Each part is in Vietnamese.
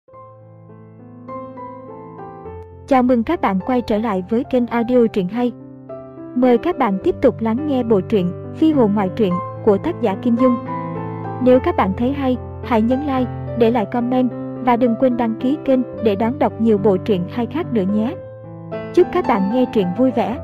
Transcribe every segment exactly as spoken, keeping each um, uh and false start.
Chào mừng các bạn quay trở lại với kênh audio truyện hay. Mời các bạn tiếp tục lắng nghe bộ truyện Phi hồn ngoại truyện của tác giả Kim Dung. Nếu các bạn thấy hay, hãy nhấn like, để lại comment và đừng quên đăng ký kênh để đón đọc nhiều bộ truyện hay khác nữa nhé. Chúc các bạn nghe truyện vui vẻ.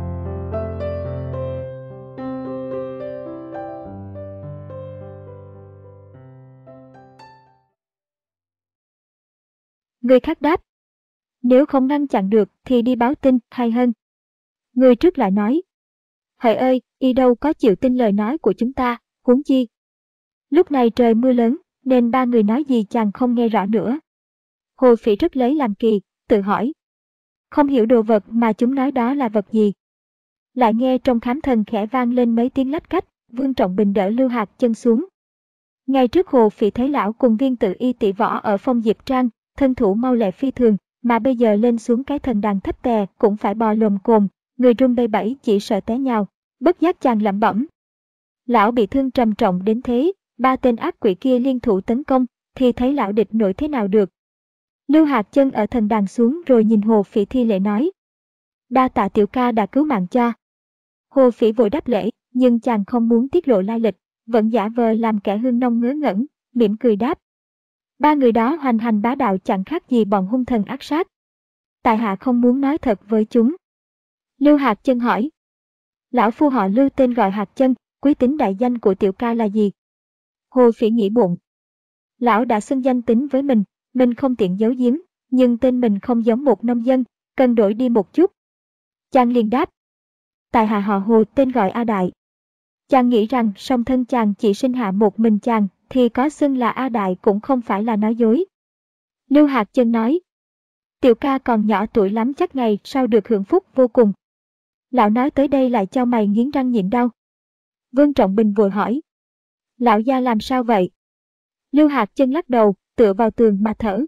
Người khác đáp: nếu không ngăn chặn được thì đi báo tin hay hơn. Người trước lại nói: hỡi ơi, y đâu có chịu tin lời nói của chúng ta, huống chi. Lúc này trời mưa lớn, nên ba người nói gì chàng không nghe rõ nữa. Hồ Phỉ rất lấy làm kỳ, tự hỏi: không hiểu đồ vật mà chúng nói đó là vật gì. Lại nghe trong khám thần khẽ vang lên mấy tiếng lách cách. Vương Trọng Bình đỡ Lưu Hạt Chân xuống. Ngày trước Hồ Phỉ thấy lão cùng Viên Tự Y tỷ võ ở Phong Diệp Trang, thân thủ mau lẹ phi thường, mà bây giờ lên xuống cái thần đàn thấp tè cũng phải bò lồm cồm, người run bay bẩy chỉ sợ té nhào. Bất giác chàng lẩm bẩm: lão bị thương trầm trọng đến thế, ba tên ác quỷ kia liên thủ tấn công, thì thấy lão địch nổi thế nào được. Lưu Hạt Chân ở thần đàn xuống rồi nhìn Hồ Phỉ thi lễ nói: đa tạ tiểu ca đã cứu mạng cho. Hồ Phỉ vội đáp lễ, nhưng chàng không muốn tiết lộ lai lịch, vẫn giả vờ làm kẻ hương nông ngớ ngẩn, mỉm cười đáp: ba người đó hoành hành bá đạo chẳng khác gì bọn hung thần ác sát. Tại hạ không muốn nói thật với chúng. Lưu Hạt Chân hỏi: lão phu họ Lưu, tên gọi Hạt Chân, quý tính đại danh của tiểu ca là gì? Hồ Phỉ nghĩ bụng: lão đã xưng danh tính với mình, mình không tiện giấu giếm, nhưng tên mình không giống một nông dân, cần đổi đi một chút. Chàng liền đáp: tại hạ họ Hồ, tên gọi A Đại. Chàng nghĩ rằng song thân chàng chỉ sinh hạ một mình chàng, thì có xưng là A Đại cũng không phải là nói dối. Lưu Hạt Chân nói: tiểu ca còn nhỏ tuổi lắm, chắc ngày sau được hưởng phúc vô cùng. Lão nói tới đây lại chau mày nghiến răng nhịn đau. Vương Trọng Bình vội hỏi: lão gia làm sao vậy? Lưu Hạt Chân lắc đầu, tựa vào tường mà thở.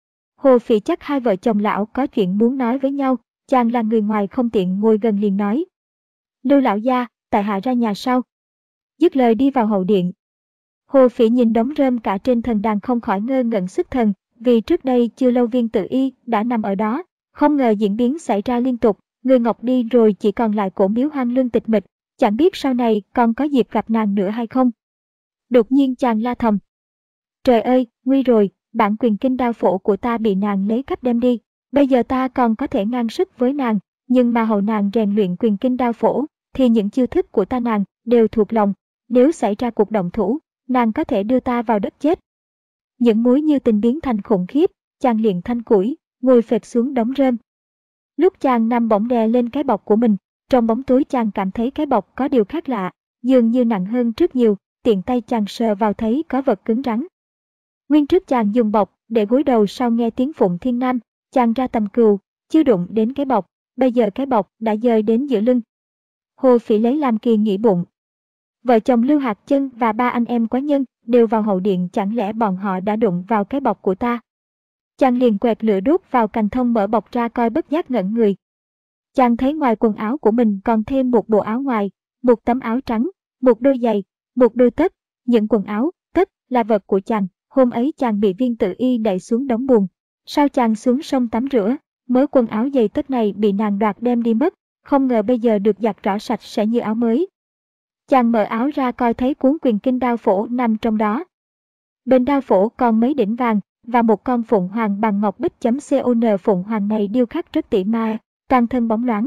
Hồ Phỉ chắc hai vợ chồng lão có chuyện muốn nói với nhau, chàng là người ngoài không tiện ngồi gần liền nói: Lưu lão gia, tại hạ ra nhà sau. Dứt lời đi vào hậu điện. Hồ Phỉ nhìn đống rơm cả trên thần đàn không khỏi ngơ ngẩn xuất thần, vì trước đây chưa lâu Viên Tự Y đã nằm ở đó, không ngờ diễn biến xảy ra liên tục, người ngọc đi rồi chỉ còn lại cổ miếu hoang lương tịch mịch, chẳng biết sau này còn có dịp gặp nàng nữa hay không. Đột nhiên chàng la thầm: trời ơi, nguy rồi, bản quyền kinh đao phổ của ta bị nàng lấy cắp đem đi, bây giờ ta còn có thể ngang sức với nàng, nhưng mà hầu nàng rèn luyện quyền kinh đao phổ, thì những chiêu thức của ta nàng đều thuộc lòng, nếu xảy ra cuộc động thủ, nàng có thể đưa ta vào đất chết. Những mối như tình biến thành khủng khiếp, chàng liền thanh củi, ngồi phệt xuống đống rơm. Lúc chàng nằm bỗng đè lên cái bọc của mình, trong bóng tối chàng cảm thấy cái bọc có điều khác lạ, dường như nặng hơn rất nhiều, tiện tay chàng sờ vào thấy có vật cứng rắn. Nguyên trước chàng dùng bọc để gối đầu, sau nghe tiếng Phụng Thiên Nam, chàng ra tầm cừu, chưa đụng đến cái bọc, bây giờ cái bọc đã dời đến giữa lưng. Hồ Phỉ lấy làm kỳ nghĩ bụng: vợ chồng Lưu Hạt Chân và ba anh em quái nhân đều vào hậu điện, chẳng lẽ bọn họ đã đụng vào cái bọc của ta? Chàng liền quẹt lửa đốt vào cành thông mở bọc ra coi, bất giác ngẩn người. Chàng thấy ngoài quần áo của mình còn thêm một bộ áo ngoài, một tấm áo trắng, một đôi giày, một đôi tất. Những quần áo, tất là vật của chàng. Hôm ấy chàng bị Viên Tự Y đẩy xuống đống bùn, sau chàng xuống sông tắm rửa, mớ quần áo giày tất này bị nàng đoạt đem đi mất, không ngờ bây giờ được giặt rõ sạch sẽ như áo mới. Chàng mở áo ra coi thấy cuốn quyền kinh đao phổ nằm trong đó. Bên đao phổ còn mấy đỉnh vàng và một con phụng hoàng bằng ngọc bích chấm con. Phụng hoàng này điêu khắc rất tỉ mỉ, toàn thân bóng loáng.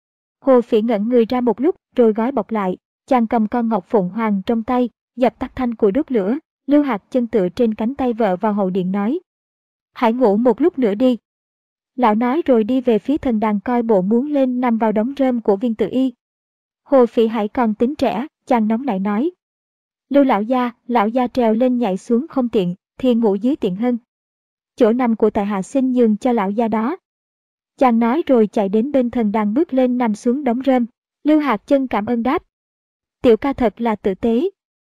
Hồ Phỉ ngẩn người ra một lúc rồi gói bọc lại, chàng cầm con ngọc phụng hoàng trong tay, dập tắt thanh củi đốt lửa. Lưu Hạt Chân tựa trên cánh tay vợ vào hậu điện nói: hãy ngủ một lúc nữa đi. Lão nói rồi đi về phía thần đàn coi bộ muốn lên nằm vào đống rơm của Viên Tự Y. Hồ Phỉ hãy còn tính trẻ, chàng nóng nảy nói: Lưu lão gia, lão gia trèo lên nhảy xuống không tiện, thì ngủ dưới tiện hơn. Chỗ nằm của tại hạ xin nhường cho lão gia đó. Chàng nói rồi chạy đến bên thần đàn bước lên nằm xuống đống rơm. Lưu Hạt Chân cảm ơn đáp: tiểu ca thật là tử tế.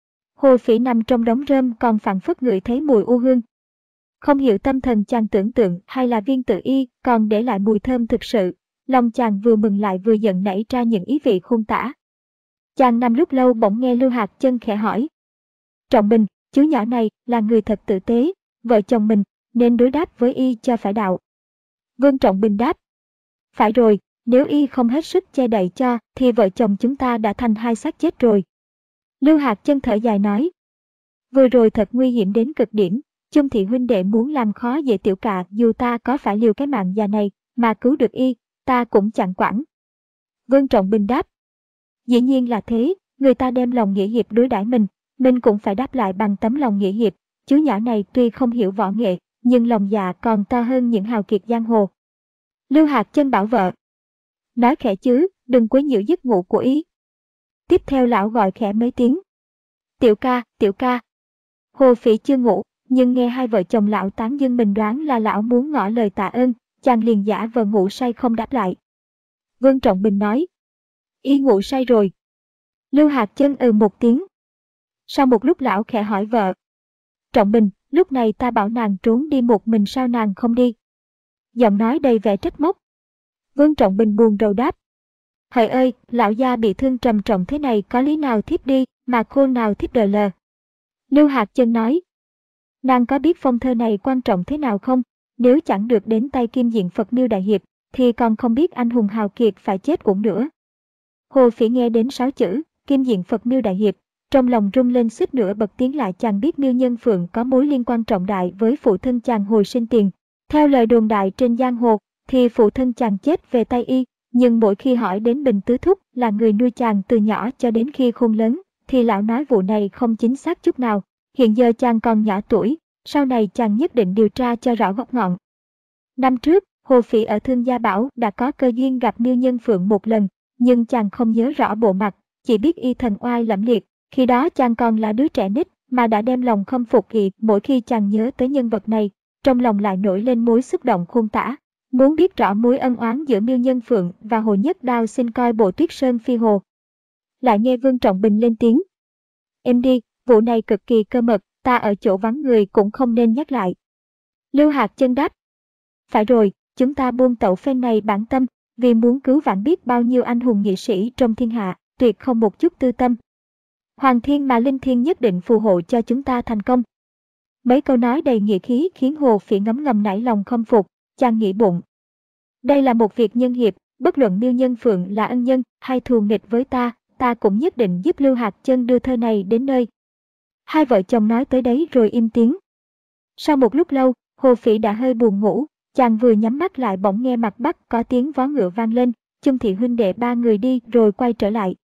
Hồ Phỉ nằm trong đống rơm còn phảng phất ngửi thấy mùi u hương. Không hiểu tâm thần chàng tưởng tượng hay là Viên Tự Y còn để lại mùi thơm thực sự, lòng chàng vừa mừng lại vừa giận nảy ra những ý vị khôn tả. Chàng nằm lúc lâu bỗng nghe Lưu Hạt Chân khẽ hỏi: Trọng Bình, chú nhỏ này là người thật tử tế, vợ chồng mình, nên đối đáp với y cho phải đạo. Vương Trọng Bình đáp. Phải rồi, nếu y không hết sức che đậy cho, thì vợ chồng chúng ta đã thành hai xác chết rồi. Lưu Hạc Chân thở dài nói. Vừa rồi thật nguy hiểm đến cực điểm, Chung Thị huynh đệ muốn làm khó dễ Tiểu Cà, dù ta có phải liều cái mạng già này mà cứu được y, ta cũng chẳng quản. Vương Trọng Bình đáp. Dĩ nhiên là thế, người ta đem lòng nghĩa hiệp đối đãi mình, mình cũng phải đáp lại bằng tấm lòng nghĩa hiệp. Chú nhỏ này tuy không hiểu võ nghệ, nhưng lòng dạ còn to hơn những hào kiệt giang hồ. Lưu Hạc Chân bảo vợ. Nói khẽ chứ, đừng quấy nhiễu giấc ngủ của ý. Tiếp theo lão gọi khẽ mấy tiếng. Tiểu Ca, Tiểu Ca. Hồ Phỉ chưa ngủ, nhưng nghe hai vợ chồng lão tán dương mình đoán là lão muốn ngỏ lời tạ ơn, chàng liền giả vờ ngủ say không đáp lại. Vương Trọng Bình nói. Y ngủ say rồi. Lưu Hạc Chân ừ một tiếng. Sau một lúc lão khẽ hỏi vợ. Trọng Bình, lúc này ta bảo nàng trốn đi một mình sao nàng không đi? Giọng nói đầy vẻ trách móc. Vương Trọng Bình buồn rầu đáp. Hỡi ơi, lão gia bị thương trầm trọng thế này có lý nào thiếp đi, mà khôn nào thiếp đờ lờ. Lưu Hạc Chân nói. Nàng có biết phong thơ này quan trọng thế nào không? Nếu chẳng được đến tay Kim Diện Phật Miêu Đại Hiệp, thì còn không biết anh hùng hào kiệt phải chết cũng nữa. Hồ Phỉ nghe đến sáu chữ, Kim Diện Phật Miêu Đại Hiệp, trong lòng rung lên suýt nữa bật tiếng lại. Chàng biết Miêu Nhân Phượng có mối liên quan trọng đại với phụ thân chàng hồi sinh tiền. Theo lời đồn đại trên giang hồ, thì phụ thân chàng chết về tay y, nhưng mỗi khi hỏi đến Bình Tứ Thúc là người nuôi chàng từ nhỏ cho đến khi khôn lớn, thì lão nói vụ này không chính xác chút nào. Hiện giờ chàng còn nhỏ tuổi, sau này chàng nhất định điều tra cho rõ gốc ngọn. Năm trước, Hồ Phỉ ở Thương Gia Bảo đã có cơ duyên gặp Miêu Nhân Phượng một lần, nhưng chàng không nhớ rõ bộ mặt, chỉ biết y thần oai lẫm liệt. Khi đó chàng còn là đứa trẻ nít mà đã đem lòng khâm phục y. Mỗi khi chàng nhớ tới nhân vật này, trong lòng lại nổi lên mối xúc động khôn tả. Muốn biết rõ mối ân oán giữa Miêu Nhân Phượng và Hồ Nhất Đao xin coi bộ Tuyết Sơn Phi Hồ. Lại nghe Vương Trọng Bình lên tiếng. Em đi, vụ này cực kỳ cơ mật, ta ở chỗ vắng người cũng không nên nhắc lại. Lưu Hạc Chân đáp. Phải rồi, chúng ta buông tẩu phen này bản tâm, vì muốn cứu vãn biết bao nhiêu anh hùng nghĩa sĩ trong thiên hạ, tuyệt không một chút tư tâm. Hoàng Thiên mà Linh Thiên nhất định phù hộ cho chúng ta thành công. Mấy câu nói đầy nghĩa khí khiến Hồ Phỉ ngấm ngầm nảy lòng khâm phục, chàng nghĩ bụng. Đây là một việc nhân hiệp, bất luận Miêu Nhân Phượng là ân nhân hay thù nghịch với ta, ta cũng nhất định giúp Lưu Hạc Chân đưa thơ này đến nơi. Hai vợ chồng nói tới đấy rồi im tiếng. Sau một lúc lâu, Hồ Phỉ đã hơi buồn ngủ, chàng vừa nhắm mắt lại bỗng nghe mặt bắc có tiếng vó ngựa vang lên, Chung Thị huynh đệ ba người đi rồi quay trở lại.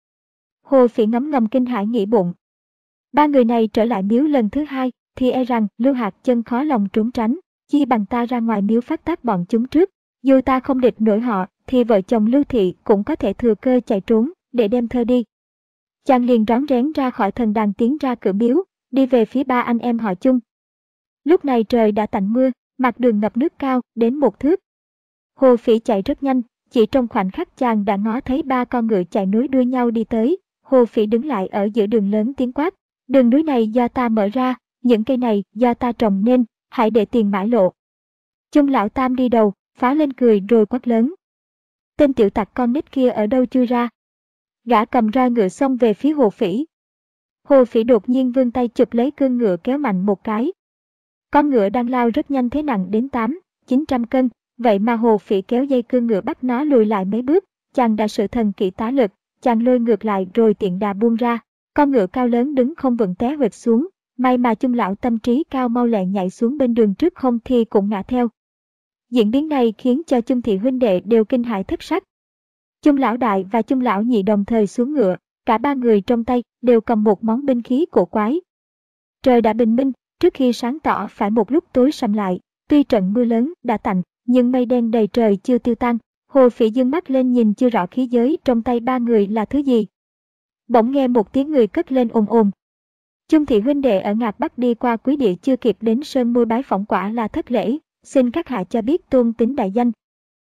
Hồ Phỉ ngấm ngầm kinh hãi nghĩ bụng. Ba người này trở lại miếu lần thứ hai, thì e rằng Lưu Hạc Chân khó lòng trốn tránh, chi bằng ta ra ngoài miếu phát tác bọn chúng trước. Dù ta không địch nổi họ, thì vợ chồng Lưu Thị cũng có thể thừa cơ chạy trốn, để đem thơ đi. Chàng liền rón rén ra khỏi thần đàn tiến ra cửa miếu, đi về phía ba anh em họ Chung. Lúc này trời đã tạnh mưa, mặt đường ngập nước cao đến một thước. Hồ Phỉ chạy rất nhanh, chỉ trong khoảnh khắc chàng đã ngó thấy ba con ngựa chạy nối đuôi nhau đi tới. Hồ Phỉ đứng lại ở giữa đường lớn tiếng quát. Đường núi này do ta mở ra, những cây này do ta trồng nên, hãy để tiền mãi lộ. Chung lão tam đi đầu, phá lên cười rồi quát lớn. Tên tiểu tặc con nít kia ở đâu chui ra? Gã cầm roi ngựa xông về phía Hồ Phỉ. Hồ Phỉ đột nhiên vươn tay chụp lấy cương ngựa kéo mạnh một cái. Con ngựa đang lao rất nhanh thế nặng đến tám, chín trăm cân, vậy mà Hồ Phỉ kéo dây cương ngựa bắt nó lùi lại mấy bước, chàng đã sử thần kỵ tá lực, chàng lôi ngược lại rồi tiện đà buông ra. Con ngựa cao lớn đứng không vững té huỵch xuống, may mà Chung lão tâm trí cao mau lẹ nhảy xuống bên đường trước không thì cũng ngã theo. Diễn biến này khiến cho Chung Thị huynh đệ đều kinh hãi thất sắc. Chung lão đại và Chung lão nhị đồng thời xuống ngựa, cả ba người trong tay đều cầm một món binh khí cổ quái. Trời đã bình minh, trước khi sáng tỏ phải một lúc tối sầm lại, tuy trận mưa lớn đã tạnh, nhưng mây đen đầy trời chưa tiêu tan. Hồ Phỉ dương mắt lên nhìn chưa rõ khí giới trong tay ba người là thứ gì. Bỗng nghe một tiếng người cất lên ồn ồn. Chung Thị huynh đệ ở Ngạc Bắc đi qua Quý Địa chưa kịp đến sơn môi bái phỏng quả là thất lễ, xin các hạ cho biết tôn tính đại danh.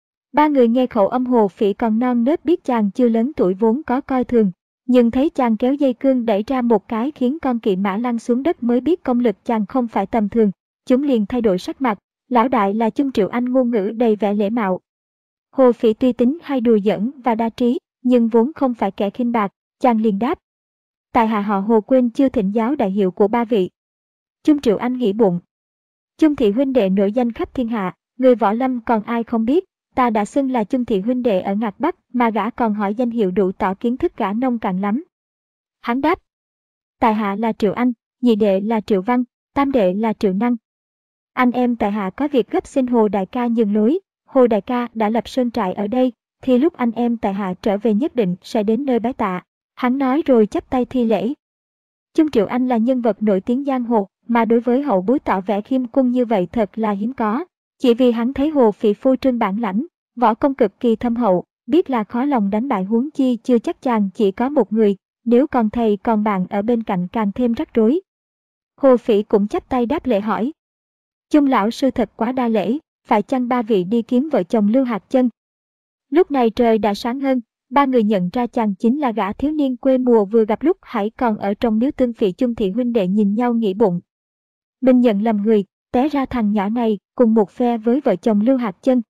Ba người nghe khẩu âm Hồ Phỉ còn non nớt biết chàng chưa lớn tuổi vốn có coi thường, nhưng thấy chàng kéo dây cương đẩy ra một cái khiến con kỵ mã lăn xuống đất mới biết công lực chàng không phải tầm thường, chúng liền thay đổi sắc mặt. Lão đại là Chung Triệu Anh ngôn ngữ đầy vẻ lễ mạo. Hồ Phỉ tuy tính hay đùa giỡn và đa trí, nhưng vốn không phải kẻ khinh bạc, chàng liền đáp. Tại hạ họ Hồ quên chưa thỉnh giáo đại hiệu của ba vị. Chung Triệu Anh nghĩ bụng. Chung thị huynh đệ nổi danh khắp thiên hạ, người võ lâm còn ai không biết, ta đã xưng là Chung thị huynh đệ ở Ngạc Bắc, mà gã còn hỏi danh hiệu đủ tỏ kiến thức gã nông cạn lắm. Hắn đáp, tại hạ là Triệu Anh, nhị đệ là Triệu Văn, tam đệ là Triệu Năng. Anh em tại hạ có việc gấp xin Hồ đại ca nhường lối, Hồ đại ca đã lập sơn trại ở đây, thì lúc anh em tại hạ trở về nhất định sẽ đến nơi bái tạ. Hắn nói rồi chắp tay thi lễ. Chung Triệu Anh là nhân vật nổi tiếng giang hồ, mà đối với hậu bối tỏ vẻ khiêm cung như vậy thật là hiếm có. Chỉ vì hắn thấy Hồ Phỉ phô trương bản lãnh, võ công cực kỳ thâm hậu, biết là khó lòng đánh bại, huống chi chưa chắc chàng chỉ có một người, nếu còn thầy còn bạn ở bên cạnh càng thêm rắc rối. Hồ Phỉ cũng chắp tay đáp lễ hỏi. Chung lão sư thật quá đa lễ, phải chăng ba vị đi kiếm vợ chồng Lưu Hạt Chân? Lúc này trời đã sáng hơn, ba người nhận ra chàng chính là gã thiếu niên quê mùa vừa gặp lúc hãy còn ở trong miếu Tương Phỉ. Chung thị huynh đệ nhìn nhau nghĩ bụng. Mình nhận lầm người, té ra thằng nhỏ này cùng một phe với vợ chồng Lưu Hạt Chân.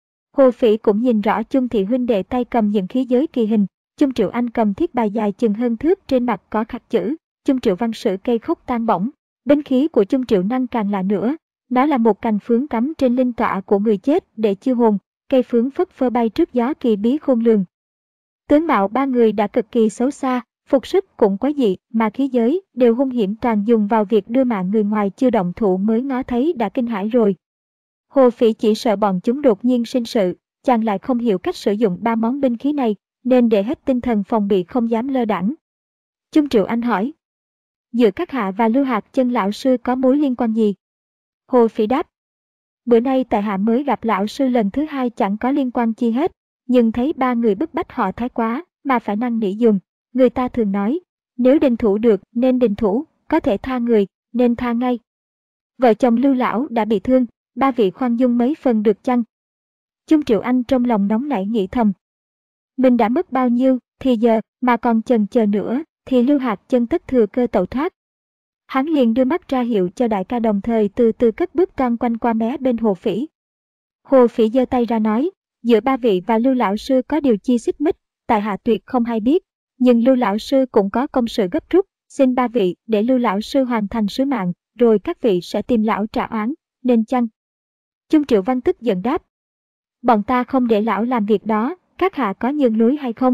Hồ Phỉ cũng nhìn rõ Chung thị huynh đệ tay cầm những khí giới kỳ hình, Chung Triệu Anh cầm thiết bài dài chừng hơn thước, trên mặt có khắc chữ, Chung Triệu Văn sử cây khúc tan bổng. Binh khí của Chung Triệu Năng càng lạ nữa, nó là một cành phướng cắm trên linh tọa của người chết để chiêu hồn, cây phướng phất phơ bay trước gió kỳ bí khôn lường. Tướng mạo ba người đã cực kỳ xấu xa, phục sức cũng quái dị, mà khí giới đều hung hiểm, toàn dùng vào việc đưa mạng người ngoài chưa động thủ mới ngó thấy đã kinh hãi rồi. Hồ Phỉ chỉ sợ bọn chúng đột nhiên sinh sự, chàng lại không hiểu cách sử dụng ba món binh khí này, nên để hết tinh thần phòng bị không dám lơ đãng. Chung Triệu Anh hỏi, giữa các hạ và Lưu Hạt Chân lão sư có mối liên quan gì? Hồ Phỉ đáp, bữa nay tại hạ mới gặp lão sư lần thứ hai, chẳng có liên quan chi hết, nhưng thấy ba người bức bách họ thái quá, mà phải năn nỉ dùng. Người ta thường nói, nếu định thủ được nên định thủ, có thể tha người, nên tha ngay. Vợ chồng Lưu lão đã bị thương, ba vị khoan dung mấy phần được chăng? Chung Triệu Anh trong lòng nóng nảy nghĩ thầm. Mình đã mất bao nhiêu, thì giờ, mà còn chần chờ nữa, thì Lưu Hạt Chân tất thừa cơ tẩu thoát. Hắn liền đưa mắt ra hiệu cho đại ca, đồng thời từ từ cất bước toan quanh qua mé bên Hồ Phỉ. Hồ Phỉ giơ tay ra nói, giữa ba vị và Lưu lão sư có điều chi xích mích, tại hạ tuyệt không hay biết, nhưng Lưu lão sư cũng có công sự gấp rút, xin ba vị để Lưu lão sư hoàn thành sứ mạng, rồi các vị sẽ tìm lão trả oán, nên chăng? Chung Triệu Văn tức giận đáp, bọn ta không để lão làm việc đó, các hạ có nhường lối hay không?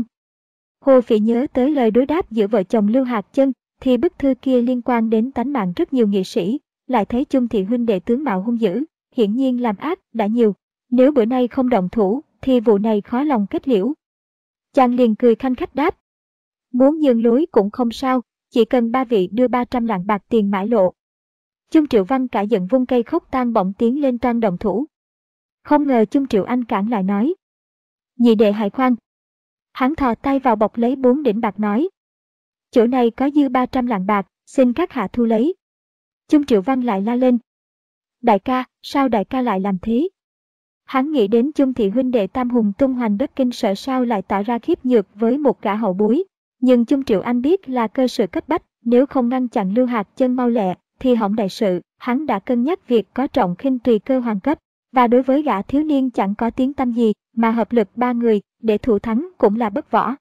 Hồ Phỉ nhớ tới lời đối đáp giữa vợ chồng Lưu Hạt Chân, thì bức thư kia liên quan đến tánh mạng rất nhiều nghị sĩ, lại thấy Chung thị huynh đệ tướng mạo hung dữ, hiển nhiên làm ác đã nhiều, nếu bữa nay không động thủ, thì vụ này khó lòng kết liễu. Chàng liền cười khanh khách đáp, muốn nhường lối cũng không sao, chỉ cần ba vị đưa ba trăm lạng bạc tiền mãi lộ. Chung Triệu Văn cả giận vung cây khúc tan bỗng tiến lên toan động thủ. Không ngờ Chung Triệu Anh cản lại nói, nhị đệ hãy khoan. Hắn thò tay vào bọc lấy bốn đỉnh bạc nói, chỗ này có dư ba trăm lạng bạc, xin các hạ thu lấy. Chung Triệu Văn lại la lên, đại ca, sao đại ca lại làm thế? Hắn nghĩ đến Chung thị huynh đệ tam hùng tung hoành đất kinh, sợ sao lại tỏ ra khiếp nhược với một gã hậu bối. Nhưng Chung Triệu Anh biết là cơ sự cấp bách, nếu không ngăn chặn Lưu Hạt Chân mau lẹ, thì hỏng đại sự. Hắn đã cân nhắc việc có trọng khinh tùy cơ hoàng cấp, và đối với gã thiếu niên chẳng có tiếng tăm gì, mà hợp lực ba người để thủ thắng cũng là bất võ.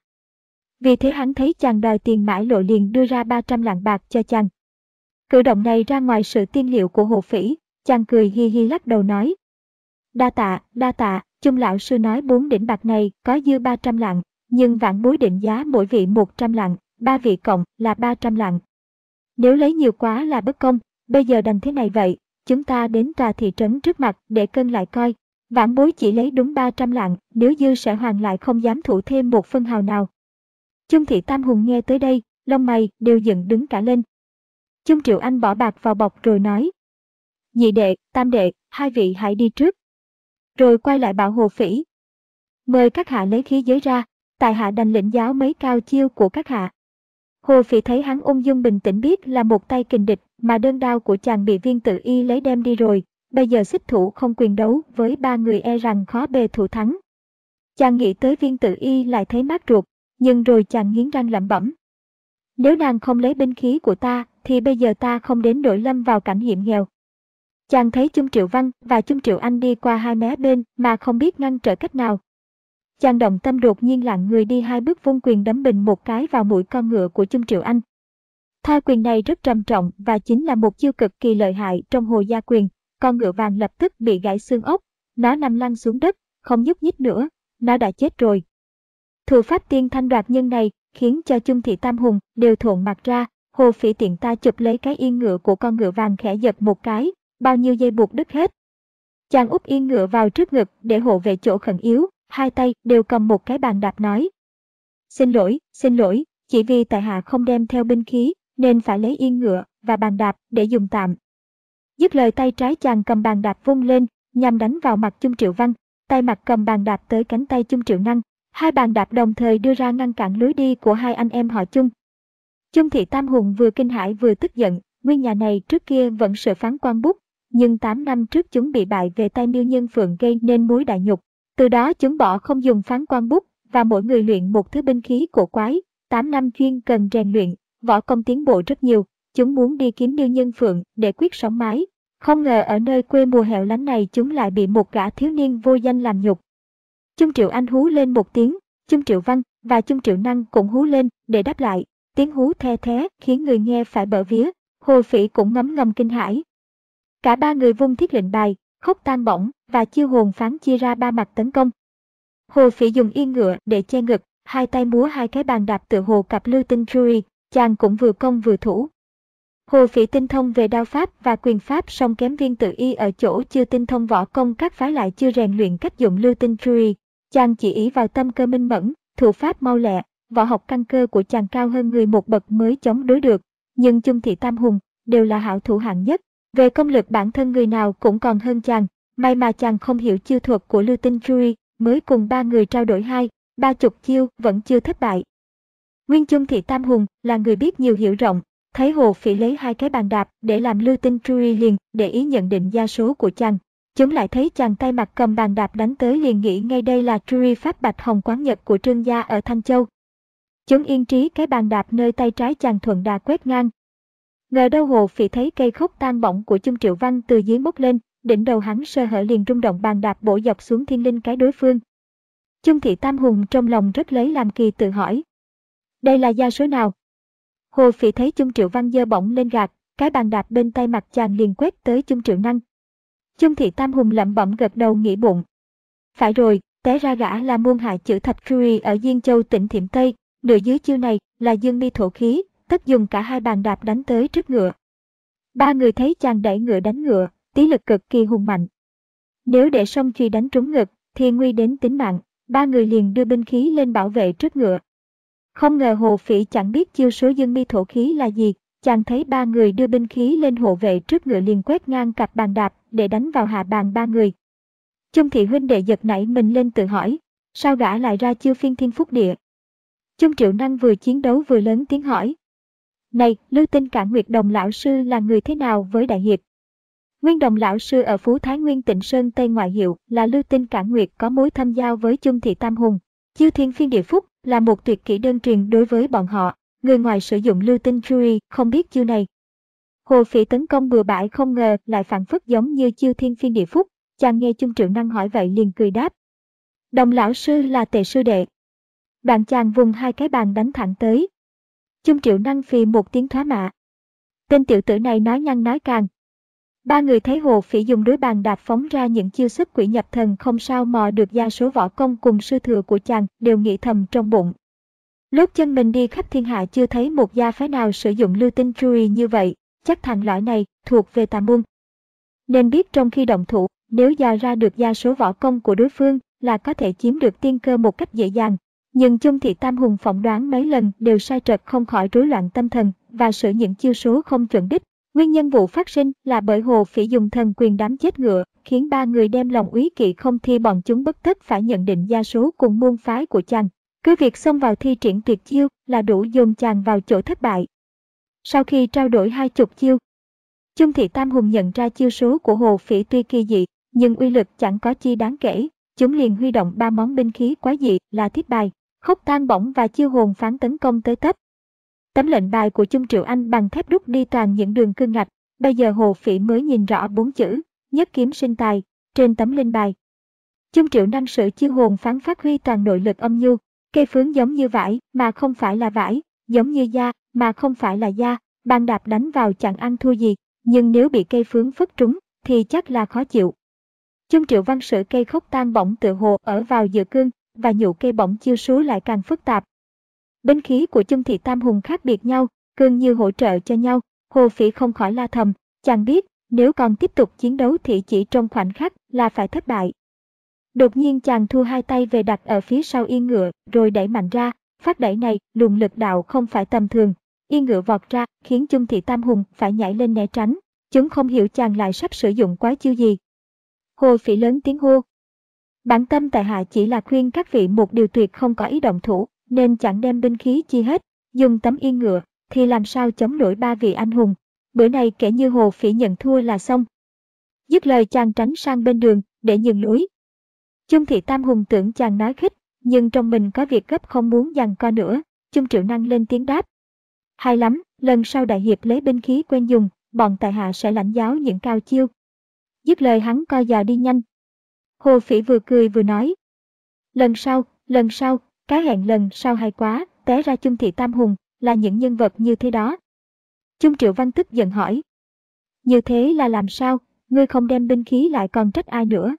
Vì thế hắn thấy chàng đòi tiền mãi lộ liền đưa ra ba trăm lạng bạc cho chàng. Cử động này ra ngoài sự tiên liệu của Hồ Phỉ, chàng cười hi hi lắc đầu nói, đa tạ, đa tạ. Chung lão sư nói bốn đỉnh bạc này có dư ba trăm lạng, nhưng vãn bối định giá mỗi vị một trăm lạng, ba vị cộng là ba trăm lạng. Nếu lấy nhiều quá là bất công, bây giờ đành thế này vậy, chúng ta đến tòa thị trấn trước mặt để cân lại coi. Vãn bối chỉ lấy đúng ba trăm lạng, nếu dư sẽ hoàn lại, không dám thủ thêm một phân hào nào. Chung thị tam hùng nghe tới đây, lông mày đều dựng đứng cả lên. Chung Triệu Anh bỏ bạc vào bọc rồi nói, nhị đệ, tam đệ, hai vị hãy đi trước. Rồi quay lại bảo Hồ Phỉ, mời các hạ lấy khí giới ra, tại hạ đành lĩnh giáo mấy cao chiêu của các hạ. Hồ Phỉ thấy hắn ung dung bình tĩnh, biết là một tay kình địch, mà đơn đao của chàng bị Viên Tự Y lấy đem đi rồi, bây giờ xích thủ không quyền đấu với ba người e rằng khó bề thủ thắng. Chàng nghĩ tới Viên Tự Y lại thấy mát ruột, nhưng rồi chàng nghiến răng lẩm bẩm, nếu nàng không lấy binh khí của ta, thì bây giờ ta không đến nỗi lâm vào cảnh hiểm nghèo. Chàng thấy Chung Triệu Văn và Chung Triệu Anh đi qua hai mé bên mà không biết ngăn trở cách nào. Chàng động tâm đột nhiên lặng người đi hai bước, vung quyền đấm bình một cái vào mũi con ngựa của Chung Triệu Anh. Thoi quyền này rất trầm trọng và chính là một chiêu cực kỳ lợi hại trong Hồ gia quyền, con ngựa vàng lập tức bị gãy xương ốc, nó nằm lăn xuống đất, không nhúc nhích nữa, nó đã chết rồi. Thủ pháp tiên thanh đoạt nhân này khiến cho Chung Thị Tam Hùng đều thộn mặt ra. Hồ Phỉ tiện ta chụp lấy cái yên ngựa của con ngựa vàng khẽ giật một cái, bao nhiêu dây buộc đứt hết. Chàng úp yên ngựa vào trước ngực để hộ vệ chỗ khẩn yếu, hai tay đều cầm một cái bàn đạp nói. Xin lỗi, xin lỗi, chỉ vì tại hạ không đem theo binh khí, nên phải lấy yên ngựa và bàn đạp để dùng tạm. Dứt lời tay trái chàng cầm bàn đạp vung lên, nhằm đánh vào mặt Chung Triệu Văn, tay mặt cầm bàn đạp tới cánh tay Chung Triệu Năng. Hai bàn đạp đồng thời đưa ra ngăn cản lối đi của hai anh em họ Chung. Chung Thị Tam Hùng vừa kinh hãi vừa tức giận, nguyên nhà này trước kia vẫn sợ phán quan bút, nhưng tám năm trước chúng bị bại về tay Miêu Nhân Phượng gây nên mối đại nhục. Từ đó chúng bỏ không dùng phán quan bút và mỗi người luyện một thứ binh khí cổ quái. Tám năm chuyên cần rèn luyện, võ công tiến bộ rất nhiều. Chúng muốn đi kiếm Miêu Nhân Phượng để quyết sống mái. Không ngờ ở nơi quê mùa hẻo lánh này chúng lại bị một gã thiếu niên vô danh làm nhục. Chung Triệu Anh hú lên một tiếng, Chung Triệu Văn và Chung Triệu Năng cũng hú lên để đáp lại. Tiếng hú the thé khiến người nghe phải bở vía. Hồ Phỉ cũng ngấm ngầm kinh hãi. Cả ba người vung thiết lệnh bài, khốc tan bổng và chiêu hồn phán chia ra ba mặt tấn công. Hồ Phỉ dùng yên ngựa để che ngực, hai tay múa hai cái bàn đạp tựa hồ cặp lưu tinh Drury, chàng cũng vừa công vừa thủ. Hồ Phỉ tinh thông về đao pháp và quyền pháp, song kém Viên Tự Y ở chỗ chưa tinh thông võ công, các phái lại chưa rèn luyện cách dụng lưu tinh Drury. Chàng chỉ ý vào tâm cơ minh mẫn, thủ pháp mau lẹ, võ học căn cơ của chàng cao hơn người một bậc mới chống đối được. Nhưng Chung Thị Tam Hùng đều là hảo thủ hạng nhất, về công lực bản thân người nào cũng còn hơn chàng. May mà chàng không hiểu chiêu thuật của lưu tinh Drury, mới cùng ba người trao đổi hai, ba chục chiêu vẫn chưa thất bại. Nguyên Chung Thị Tam Hùng là người biết nhiều hiểu rộng, thấy Hồ Phỉ lấy hai cái bàn đạp để làm lưu tinh Drury liền để ý nhận định gia số của chàng. Chúng lại thấy chàng tay mặt cầm bàn đạp đánh tới liền nghĩ ngay đây là Drury pháp Bạch Hồng Quán Nhật của Trương gia ở Thanh Châu. Chúng yên trí cái bàn đạp nơi tay trái chàng thuận đà quét ngang. Ngờ đâu Hồ Phỉ thấy cây khốc tan bổng của Chung Triệu Văn từ dưới bốc lên, đỉnh đầu hắn sơ hở liền rung động, bàn đạp bổ dọc xuống thiên linh cái đối phương. Chung Thị Tam Hùng trong lòng rất lấy làm kỳ, tự hỏi. Đây là gia số nào? Hồ Phỉ thấy Chung Triệu Văn giơ bổng lên gạt, cái bàn đạp bên tay mặt chàng liền quét tới Chung Triệu Năng. Chung Thị Tam Hùng lẩm bẩm gật đầu nghĩ bụng. Phải rồi, té ra gã là môn hạ chữ thạch Drury ở Diên Châu tỉnh Thiểm Tây, nửa dưới chiêu này là dương mi thổ khí, tất dùng cả hai bàn đạp đánh tới trước ngựa. Ba người thấy chàng đẩy ngựa đánh ngựa, tí lực cực kỳ hùng mạnh. Nếu để song truy đánh trúng ngực, thì nguy đến tính mạng, ba người liền đưa binh khí lên bảo vệ trước ngựa. Không ngờ Hồ Phỉ chẳng biết chiêu số dương mi thổ khí là gì, chàng thấy ba người đưa binh khí lên hộ vệ trước ngựa liền quét ngang cặp bàn đạp để đánh vào hạ bàn ba người. Chung Thị huynh đệ giật nảy mình lên tự hỏi, sao gã lại ra chiêu phiên thiên phúc địa? Chung Triệu Năng vừa chiến đấu vừa lớn tiếng hỏi. Này, Lưu Tinh Cản Nguyệt Đồng lão sư là người thế nào với đại hiệp? Nguyên Đồng lão sư ở Phú Thái Nguyên Tịnh Sơn Tây ngoại hiệu là Lưu Tinh Cản Nguyệt, có mối thâm giao với Chung Thị Tam Hùng. Chiêu thiên phiên địa phúc là một tuyệt kỹ đơn truyền đối với bọn họ, người ngoài sử dụng lưu tinh Drury không biết chiêu này. Hồ Phỉ tấn công bừa bãi không ngờ lại phản phất giống như chiêu thiên phiên địa phúc, chàng nghe Chung Triệu Năng hỏi vậy liền cười đáp. Đồng lão sư là Tề sư đệ. Bạn chàng vùng hai cái bàn đánh thẳng tới. Chung Triệu Năng phì một tiếng thoá mạ. Tên tiểu tử này nói nhăng nói càng. Ba người thấy Hồ Phỉ dùng đối bàn đạp phóng ra những chiêu xuất quỷ nhập thần không sao mò được gia số võ công cùng sư thừa của chàng, đều nghĩ thầm trong bụng. Lúc chân mình đi khắp thiên hạ chưa thấy một gia phái nào sử dụng lưu tinh Drury như vậy, chắc thằng lõi này thuộc về tà môn. Nên biết trong khi động thủ, nếu dò ra được gia số võ công của đối phương là có thể chiếm được tiên cơ một cách dễ dàng. Nhưng Chung Thị Tam Hùng phỏng đoán mấy lần đều sai trật, không khỏi rối loạn tâm thần và sử những chiêu số không chuẩn đích. Nguyên nhân vụ phát sinh là bởi Hồ Phỉ dùng thần quyền đám chết ngựa, khiến ba người đem lòng úy kỵ không thi, bọn chúng bất tất phải nhận định gia số cùng môn phái của chàng. Cứ việc xông vào thi triển tuyệt chiêu là đủ dồn chàng vào chỗ thất bại. Sau khi trao đổi hai chục chiêu, Chung Thị Tam Hùng nhận ra chiêu số của Hồ Phỉ tuy kỳ dị, nhưng uy lực chẳng có chi đáng kể. Chúng liền huy động ba món binh khí quái dị là thiết bài, khốc tan bổng và chiêu hồn phán tấn công tới tấp. Tấm lệnh bài của Chung Triệu Anh bằng thép đúc đi toàn những đường cương ngạch. Bây giờ Hồ Phỉ mới nhìn rõ bốn chữ nhất kiếm sinh tài trên tấm linh bài. Chung Triệu Năng sử chiêu hồn phán phát huy toàn nội lực âm nhu. Cây phướng giống như vải mà không phải là vải, giống như da mà không phải là da, bàn đạp đánh vào chẳng ăn thua gì, nhưng nếu bị cây phướng phất trúng thì chắc là khó chịu. Chung Triệu Văn sử cây khúc tan bỗng tự hồ ở vào giữa cương, và nhụ cây bỗng chiêu số lại càng phức tạp. Binh khí của Chung Thị Tam Hùng khác biệt nhau, cương như hỗ trợ cho nhau. Hồ Phỉ không khỏi la thầm, chàng biết nếu còn tiếp tục chiến đấu thì chỉ trong khoảnh khắc là phải thất bại. Đột nhiên chàng thu hai tay về đặt ở phía sau yên ngựa rồi đẩy mạnh ra, phát đẩy này luồng lực đạo không phải tầm thường. Yên ngựa vọt ra khiến Chung Thị Tam Hùng phải nhảy lên né tránh, chúng không hiểu chàng lại sắp sử dụng quái chiêu gì. Hồ Phỉ lớn tiếng hô. Bản tâm tại hạ chỉ là khuyên các vị một điều tuyệt không có ý động thủ, nên chẳng đem binh khí chi hết, dùng tấm yên ngựa thì làm sao chống nổi ba vị anh hùng. Bữa này kể như Hồ Phỉ nhận thua là xong. Dứt lời chàng tránh sang bên đường để nhường lối. Chung Thị Tam Hùng tưởng chàng nói khích, nhưng trong mình có việc gấp không muốn giằng co nữa. Chung Triệu Năng lên tiếng đáp. Hay lắm, lần sau đại hiệp lấy binh khí quen dùng, bọn tại hạ sẽ lãnh giáo những cao chiêu. Dứt lời hắn co giò đi nhanh. Hồ Phỉ vừa cười vừa nói. Lần sau, lần sau, cái hẹn lần sau hay quá, té ra Chung Thị Tam Hùng là những nhân vật như thế đó. Chung Triệu Văn tức giận hỏi. Như thế là làm sao, ngươi không đem binh khí lại còn trách ai nữa?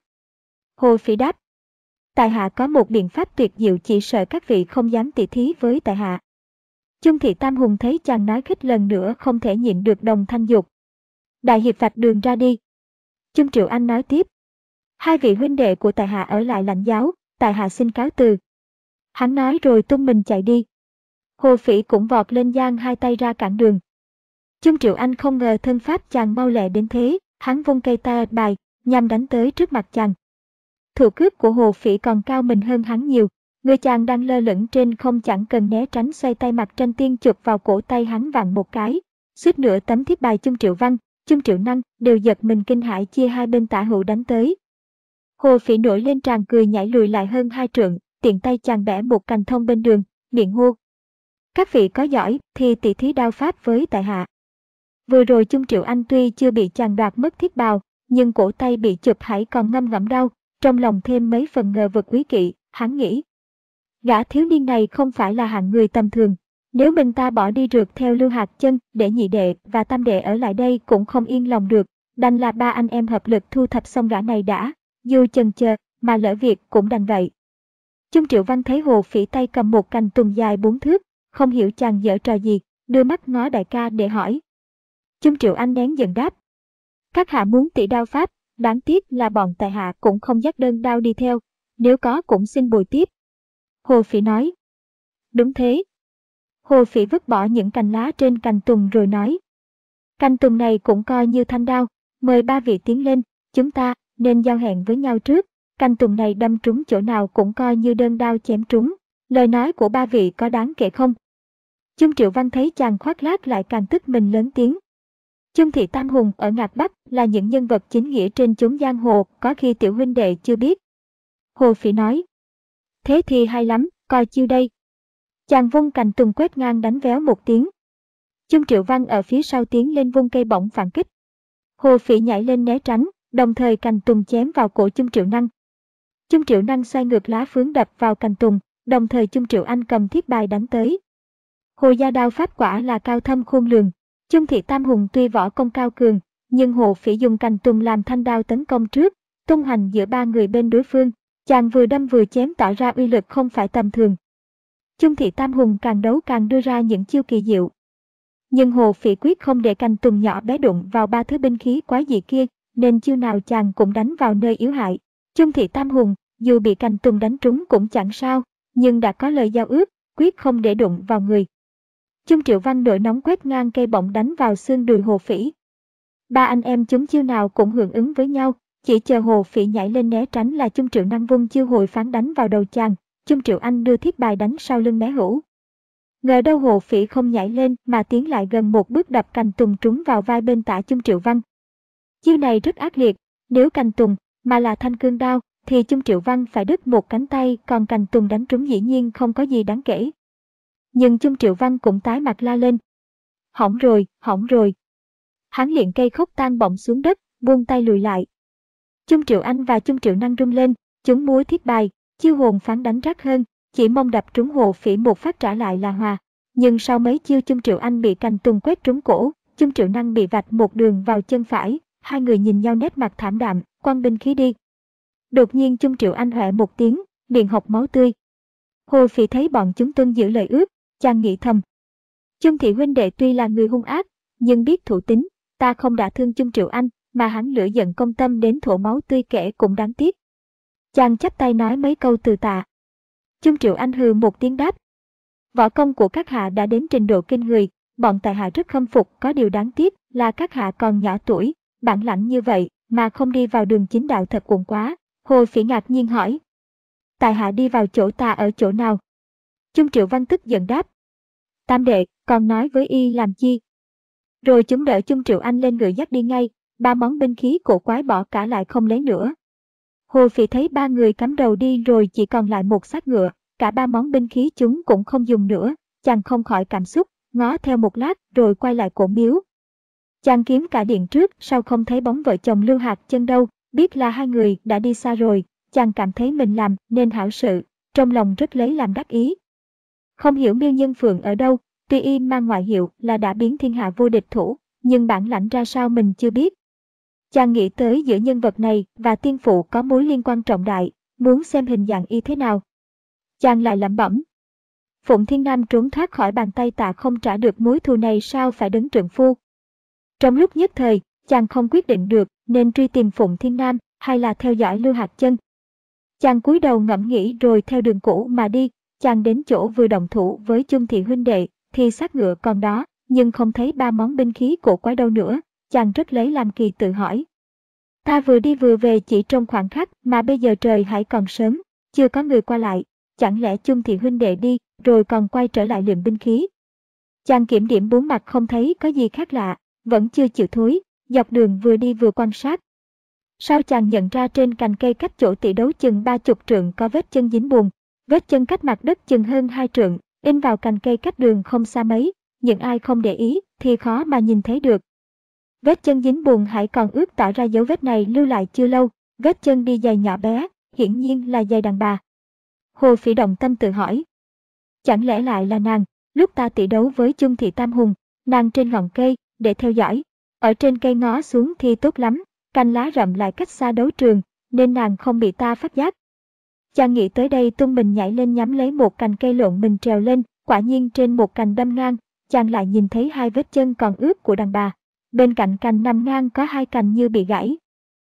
Hồ Phỉ đáp. Tại hạ có một biện pháp tuyệt diệu, chỉ sợ các vị không dám tỉ thí với tại hạ. Chung Thị Tam Hùng thấy chàng nói khích lần nữa không thể nhịn được đồng thanh dục. Đại hiệp vạch đường ra đi. Chung Triệu Anh nói tiếp. Hai vị huynh đệ của tại hạ ở lại lãnh giáo, tại hạ xin cáo từ. Hắn nói rồi tung mình chạy đi. Hồ Phỉ cũng vọt lên giang hai tay ra cản đường. Chung Triệu Anh không ngờ thân pháp chàng mau lẹ đến thế, hắn vung cây ta bài, nhằm đánh tới trước mặt chàng. Thủ cước của Hồ Phỉ còn cao mình hơn hắn nhiều, người chàng đang lơ lửng trên không chẳng cần né tránh, xoay tay mặt tranh tiên chụp vào cổ tay hắn vặn một cái, suýt nữa tấm thiết bài Chung Triệu Văn, Chung Triệu Năng đều giật mình kinh hãi chia hai bên tả hữu đánh tới. Hồ Phỉ nổi lên tràn cười nhảy lùi lại hơn hai trượng, tiện tay chàng bẻ một cành thông bên đường, miệng hô. Các vị có giỏi thì tỉ thí đao pháp với tại hạ. Vừa rồi Chung Triệu Anh tuy chưa bị chàng đoạt mất thiết bào, nhưng cổ tay bị chụp hãy còn ngâm ngẫm đau, trong lòng thêm mấy phần ngờ vực quý kỵ, hắn nghĩ. Gã thiếu niên này không phải là hạng người tầm thường, nếu mình ta bỏ đi rượt theo Lưu Hạt Chân để nhị đệ và tam đệ ở lại đây cũng không yên lòng được, đành là ba anh em hợp lực thu thập xong gã này đã, dù chần chờ mà lỡ việc cũng đành vậy. Chung Triệu Văn thấy Hồ Phỉ tay cầm một cành tùng dài bốn thước, không hiểu chàng giở trò gì, đưa mắt ngó đại ca để hỏi. Chung Triệu Anh nén giận đáp. Các hạ muốn tỉ đao pháp, đáng tiếc là bọn tại hạ cũng không dắt đơn đao đi theo, nếu có cũng xin bồi tiếp. Hồ Phỉ nói. Đúng thế. Hồ Phỉ vứt bỏ những cành lá trên cành tùng rồi nói. Cành tùng này cũng coi như thanh đao, mời ba vị tiến lên, chúng ta nên giao hẹn với nhau trước, cành tùng này đâm trúng chỗ nào cũng coi như đơn đao chém trúng, lời nói của ba vị có đáng kể không? Chung Triệu Văn thấy chàng khoác lác lại càng tức mình lớn tiếng. Chung Thị Tam Hùng ở Ngạc Bắc là những nhân vật chính nghĩa trên chốn giang hồ, có khi tiểu huynh đệ chưa biết. Hồ Phỉ nói. Thế thì hay lắm, coi chiêu đây. Chàng vung cành tùng quét ngang đánh véo một tiếng. Chung Triệu Văn ở phía sau tiến lên vung cây bổng phản kích. Hồ Phỉ nhảy lên né tránh, đồng thời cành tùng chém vào cổ Chung Triệu Năng. Chung Triệu Năng xoay ngược lá phướng đập vào cành tùng, đồng thời Chung Triệu Anh cầm thiết bài đánh tới. Hồ gia đao pháp quả là cao thâm khôn lường. Chung Thị Tam Hùng tuy võ công cao cường, nhưng Hồ Phỉ dùng cành tùng làm thanh đao tấn công trước, tung hoành giữa ba người bên đối phương, chàng vừa đâm vừa chém tỏ ra uy lực không phải tầm thường. Chung Thị Tam Hùng càng đấu càng đưa ra những chiêu kỳ diệu. Nhưng Hồ Phỉ quyết không để cành tùng nhỏ bé đụng vào ba thứ binh khí quái dị kia, nên chiêu nào chàng cũng đánh vào nơi yếu hại. Chung Thị Tam Hùng, dù bị cành tùng đánh trúng cũng chẳng sao, nhưng đã có lời giao ước, quyết không để đụng vào người. Chung Triệu Văn nổi nóng quét ngang cây bổng đánh vào xương đùi Hồ Phỉ. Ba anh em chúng chiêu nào cũng hưởng ứng với nhau, chỉ chờ Hồ Phỉ nhảy lên né tránh là Chung Triệu Năng vung chiêu hồi phán đánh vào đầu chàng, Chung Triệu Anh đưa thiết bài đánh sau lưng né hữu. Ngờ đâu Hồ Phỉ không nhảy lên mà tiến lại gần một bước đập cành tùng trúng vào vai bên tả Chung Triệu Văn. Chiêu này rất ác liệt, nếu cành tùng mà là thanh cương đao thì Chung Triệu Văn phải đứt một cánh tay, còn cành tùng đánh trúng dĩ nhiên không có gì đáng kể. Nhưng Chung Triệu Văn cũng tái mặt la lên. Hỏng rồi, hỏng rồi. Hắn liền cây khúc tan bổng xuống đất, buông tay lùi lại. Chung Triệu Anh và Chung Triệu Năng rung lên, chúng múa thiết bài, chiêu hồn phán đánh rắc hơn, chỉ mong đập trúng Hồ Phỉ một phát trả lại là hòa. Nhưng sau mấy chiêu Chung Triệu Anh bị cành tùng quét trúng cổ, Chung Triệu Năng bị vạch một đường vào chân phải, hai người nhìn nhau nét mặt thảm đạm, quăng binh khí đi. Đột nhiên Chung Triệu Anh hoẹ một tiếng, miệng hộc máu tươi. Hồ Phỉ thấy bọn chúng tuân giữ lời ước, chàng nghĩ thầm. Chung thị huynh đệ tuy là người hung ác, nhưng biết thủ tín, ta không đã thương Chung Triệu Anh, mà hắn lửa giận công tâm đến thổ máu tươi kể cũng đáng tiếc. Chàng chắp tay nói mấy câu từ tạ. Chung Triệu Anh hừ một tiếng đáp. Võ công của các hạ đã đến trình độ kinh người, bọn tại hạ rất khâm phục, có điều đáng tiếc là các hạ còn nhỏ tuổi, bản lãnh như vậy mà không đi vào đường chính đạo thật uổng quá. Hồ Phỉ ngạc nhiên hỏi. Tại hạ đi vào chỗ ta ở chỗ nào? Chung Triệu Văn tức giận đáp. Tam đệ, còn nói với y làm chi? Rồi chúng đỡ Chung Triệu Anh lên ngựa dắt đi ngay, ba món binh khí cổ quái bỏ cả lại không lấy nữa. Hồ Phỉ thấy ba người cắm đầu đi rồi chỉ còn lại một xác ngựa, cả ba món binh khí chúng cũng không dùng nữa, chàng không khỏi cảm xúc, ngó theo một lát rồi quay lại cổ miếu. Chàng kiếm cả điện trước sau không thấy bóng vợ chồng Lưu Hạc Chân đâu, biết là hai người đã đi xa rồi, chàng cảm thấy mình làm nên hảo sự, trong lòng rất lấy làm đắc ý. Không hiểu Miêu Nhân Phượng ở đâu, tuy y mang ngoại hiệu là đã biến thiên hạ vô địch thủ, nhưng bản lãnh ra sao mình chưa biết. Chàng nghĩ tới giữa nhân vật này và tiên phụ có mối liên quan trọng đại, muốn xem hình dạng y thế nào. Chàng lại lẩm bẩm. Phụng Thiên Nam trốn thoát khỏi bàn tay tạ không trả được mối thù này sao phải đấng trượng phu. Trong lúc nhất thời, chàng không quyết định được nên truy tìm Phụng Thiên Nam hay là theo dõi Lưu Hạc Chân. Chàng cúi đầu ngẫm nghĩ rồi theo đường cũ mà đi, chàng đến chỗ vừa động thủ với Chung thị huynh đệ thì xác ngựa còn đó, nhưng không thấy ba món binh khí cổ quái đâu nữa, chàng rất lấy làm kỳ tự hỏi. Ta vừa đi vừa về chỉ trong khoảng khắc mà bây giờ trời hãy còn sớm, chưa có người qua lại, chẳng lẽ Chung thị huynh đệ đi rồi còn quay trở lại lượm binh khí. Chàng kiểm điểm bốn mặt không thấy có gì khác lạ, vẫn chưa chịu thối, dọc đường vừa đi vừa quan sát. Sau chàng nhận ra trên cành cây cách chỗ tỷ đấu chừng ba chục trượng có vết chân dính bùn, vết chân cách mặt đất chừng hơn hai trượng, in vào cành cây cách đường không xa mấy, những ai không để ý thì khó mà nhìn thấy được. Vết chân dính bùn hãy còn ước tỏ ra dấu vết này lưu lại chưa lâu, vết chân đi giày nhỏ bé, hiển nhiên là giày đàn bà. Hồ Phỉ động tâm tự hỏi. Chẳng lẽ lại là nàng, lúc ta tỷ đấu với Chung thị Tam Hùng, nàng trên ngọn cây, để theo dõi. Ở trên cây ngó xuống thì tốt lắm, cành lá rậm lại cách xa đấu trường, nên nàng không bị ta phát giác. Chàng nghĩ tới đây tung mình nhảy lên nhắm lấy một cành cây lộn mình trèo lên, quả nhiên trên một cành đâm ngang, chàng lại nhìn thấy hai vết chân còn ướt của đàn bà. Bên cạnh cành nằm ngang có hai cành như bị gãy.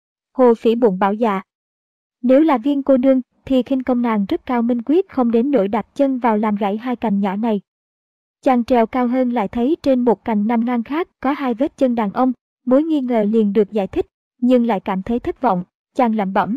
Hồ Phỉ bụng bảo dạ. Nếu là Viên cô nương, thì khinh công nàng rất cao minh quyết không đến nỗi đạp chân vào làm gãy hai cành nhỏ này. Chàng trèo cao hơn lại thấy trên một cành nằm ngang khác có hai vết chân đàn ông, mối nghi ngờ liền được giải thích, nhưng lại cảm thấy thất vọng, chàng lẩm bẩm.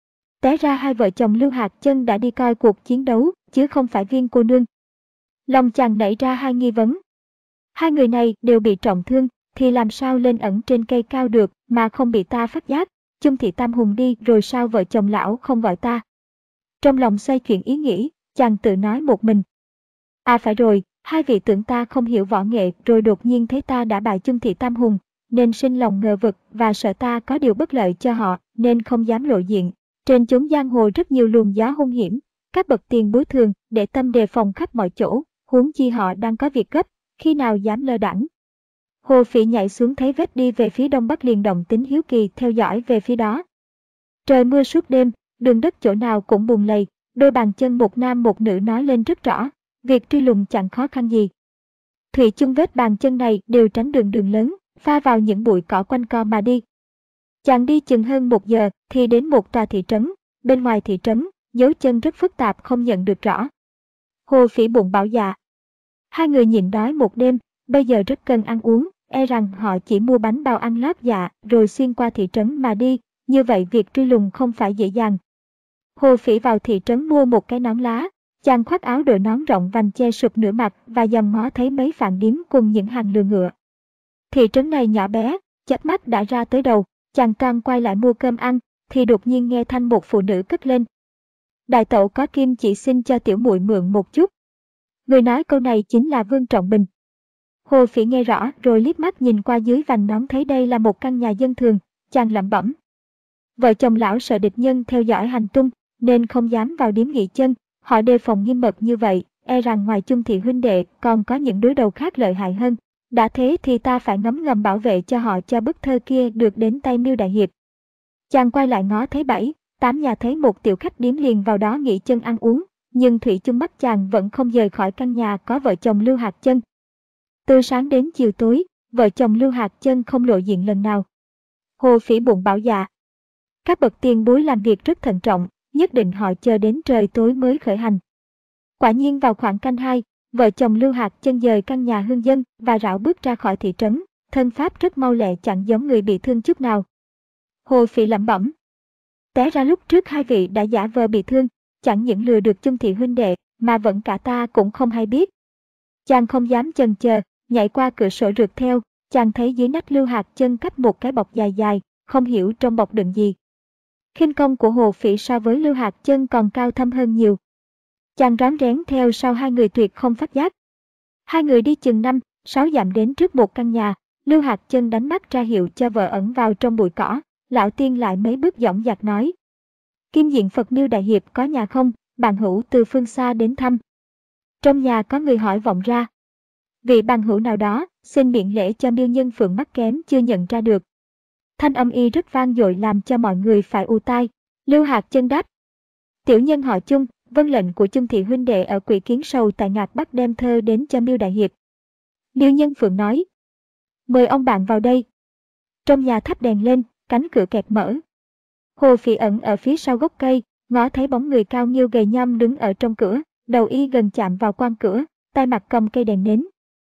Té ra hai vợ chồng Lưu Hạc Chân đã đi coi cuộc chiến đấu, chứ không phải Viên cô nương. Lòng chàng nảy ra hai nghi vấn. Hai người này đều bị trọng thương, thì làm sao lên ẩn trên cây cao được mà không bị ta phát giác, Chung thị Tam Hùng đi rồi sao vợ chồng lão không gọi ta. Trong lòng xoay chuyển ý nghĩ, chàng tự nói một mình. À phải rồi, hai vị tưởng ta không hiểu võ nghệ rồi đột nhiên thấy ta đã bại Chung thị Tam Hùng, nên sinh lòng ngờ vực và sợ ta có điều bất lợi cho họ nên không dám lộ diện. Trên chốn giang hồ rất nhiều luồng gió hung hiểm, các bậc tiền bối thường để tâm đề phòng khắp mọi chỗ, huống chi họ đang có việc gấp, khi nào dám lơ đãng. Hồ Phỉ nhảy xuống thấy vết đi về phía đông bắc liền động tính hiếu kỳ theo dõi về phía đó. Trời mưa suốt đêm, đường đất chỗ nào cũng bùn lầy, đôi bàn chân một nam một nữ nói lên rất rõ, việc truy lùng chẳng khó khăn gì. Thủy chung vết bàn chân này đều tránh đường đường lớn, pha vào những bụi cỏ quanh co mà đi. Chàng đi chừng hơn một giờ thì đến một tòa thị trấn, bên ngoài thị trấn, dấu chân rất phức tạp không nhận được rõ. Hồ Phỉ bụng bảo dạ. Hai người nhịn đói một đêm, bây giờ rất cần ăn uống, e rằng họ chỉ mua bánh bao ăn lót dạ rồi xuyên qua thị trấn mà đi, như vậy việc truy lùng không phải dễ dàng. Hồ Phỉ vào thị trấn mua một cái nón lá, chàng khoác áo đội nón rộng vành che sụp nửa mặt và dòm ngó thấy mấy phạn điếm cùng những hàng lừa ngựa. Thị trấn này nhỏ bé, chớp mắt đã ra tới đầu, chàng toan quay lại mua cơm ăn, thì đột nhiên nghe thanh một phụ nữ cất lên. Đại tẩu có kim chỉ xin cho tiểu muội mượn một chút. Người nói câu này chính là Vương Trọng Bình. Hồ Phỉ nghe rõ rồi liếc mắt nhìn qua dưới vành nón thấy đây là một căn nhà dân thường, chàng lẩm bẩm. Vợ chồng lão sợ địch nhân theo dõi hành tung, nên không dám vào điếm nghỉ chân, họ đề phòng nghiêm mật như vậy, e rằng ngoài Chung thị huynh đệ còn có những đối đầu khác lợi hại hơn. Đã thế thì ta phải ngấm ngầm bảo vệ cho họ cho bức thơ kia được đến tay Miêu đại hiệp. Chàng quay lại ngó thấy bảy, tám nhà thấy một tiểu khách điếm liền vào đó nghỉ chân ăn uống, nhưng thủy chung mắt chàng vẫn không rời khỏi căn nhà có vợ chồng Lưu Hạt Chân. Từ sáng đến chiều tối, vợ chồng Lưu Hạt Chân không lộ diện lần nào. Hồ Phỉ bụng bảo dạ. Các bậc tiền bối làm việc rất thận trọng, nhất định họ chờ đến trời tối mới khởi hành. Quả nhiên vào khoảng canh hai, vợ chồng Lưu Hạt Chân dời căn nhà hương dân và rảo bước ra khỏi thị trấn, thân pháp rất mau lẹ chẳng giống người bị thương chút nào. Hồ Phỉ lẩm bẩm. Té ra lúc trước hai vị đã giả vờ bị thương, chẳng những lừa được Chung thị huynh đệ, mà vẫn cả ta cũng không hay biết. Chàng không dám chần chờ, nhảy qua cửa sổ rượt theo, chàng thấy dưới nách Lưu Hạt Chân cắp một cái bọc dài dài, không hiểu trong bọc đựng gì. Khinh công của Hồ Phỉ so với Lưu Hạt Chân còn cao thâm hơn nhiều. Chàng rón rén theo sau hai người tuyệt không phát giác. Hai người đi chừng năm, sáu dặm đến trước một căn nhà, Lưu Hạt Chân đánh mắt ra hiệu cho vợ ẩn vào trong bụi cỏ, lão tiên lại mấy bước dõng dạc nói. Kim Diện Phật Miêu đại hiệp có nhà không, bạn hữu từ phương xa đến thăm. Trong nhà có người hỏi vọng ra. Vị bằng hữu nào đó, xin miễn lễ cho Miêu Nhân Phượng mắt kém chưa nhận ra được. Thanh âm y rất vang dội làm cho mọi người phải u tai. Lưu Hạt Chân đáp. Tiểu nhân họ Chung, vâng lệnh của Chung thị huynh đệ ở Quỷ Kiến Sầu tại Ngạc Bắc đem thơ đến cho Miêu đại hiệp. Miêu Nhân Phượng nói. Mời ông bạn vào đây. Trong nhà thắp đèn lên, cánh cửa kẹt mở. Hồ Phỉ ẩn ở phía sau gốc cây, ngó thấy bóng người cao nghiêu gầy nhom đứng ở trong cửa, đầu y gần chạm vào quan cửa, tay mặt cầm cây đèn nến.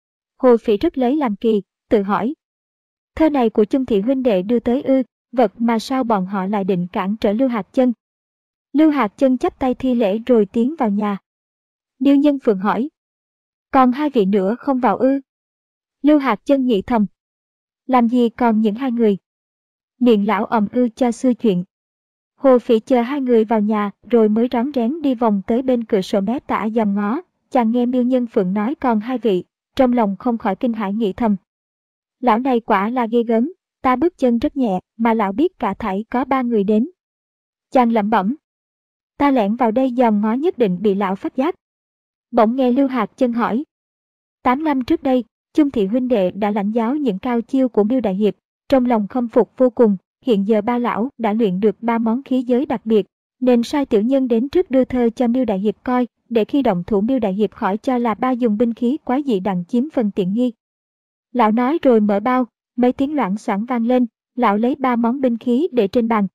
Hồ Phỉ rất lấy làm kỳ, tự hỏi. Thơ này của Chung thị huynh đệ đưa tới ư, vật mà sao bọn họ lại định cản trở Lưu Hạt Chân. Lưu Hạt Chân chắp tay thi lễ rồi tiến vào nhà. Miêu Nhân Phượng hỏi. Còn hai vị nữa không vào ư? Lưu Hạt Chân nghĩ thầm. Làm gì còn những hai người? Miệng lão ầm ư cho xưa chuyện. Hồ Phỉ chờ hai người vào nhà rồi mới rón rén đi vòng tới bên cửa sổ mé tả dòm ngó. Chàng nghe Miêu Nhân Phượng nói còn hai vị, trong lòng không khỏi kinh hãi nghĩ thầm. Lão này quả là ghê gớm, ta bước chân rất nhẹ mà lão biết cả thảy có ba người đến. Chàng lẩm bẩm. Ta lẻn vào đây dòm ngó nhất định bị lão phát giác. Bỗng nghe Lưu Hạt Chân hỏi. Tám năm trước đây, Chung thị huynh đệ đã lãnh giáo những cao chiêu của Miêu đại hiệp, trong lòng khâm phục vô cùng, hiện giờ ba lão đã luyện được ba món khí giới đặc biệt, nên sai tiểu nhân đến trước đưa thơ cho Miêu đại hiệp coi, để khi động thủ Miêu đại hiệp khỏi cho là ba dùng binh khí quái dị đặng chiếm phần tiện nghi. Lão nói rồi mở bao, mấy tiếng loảng xoảng vang lên, lão lấy ba món binh khí để trên bàn.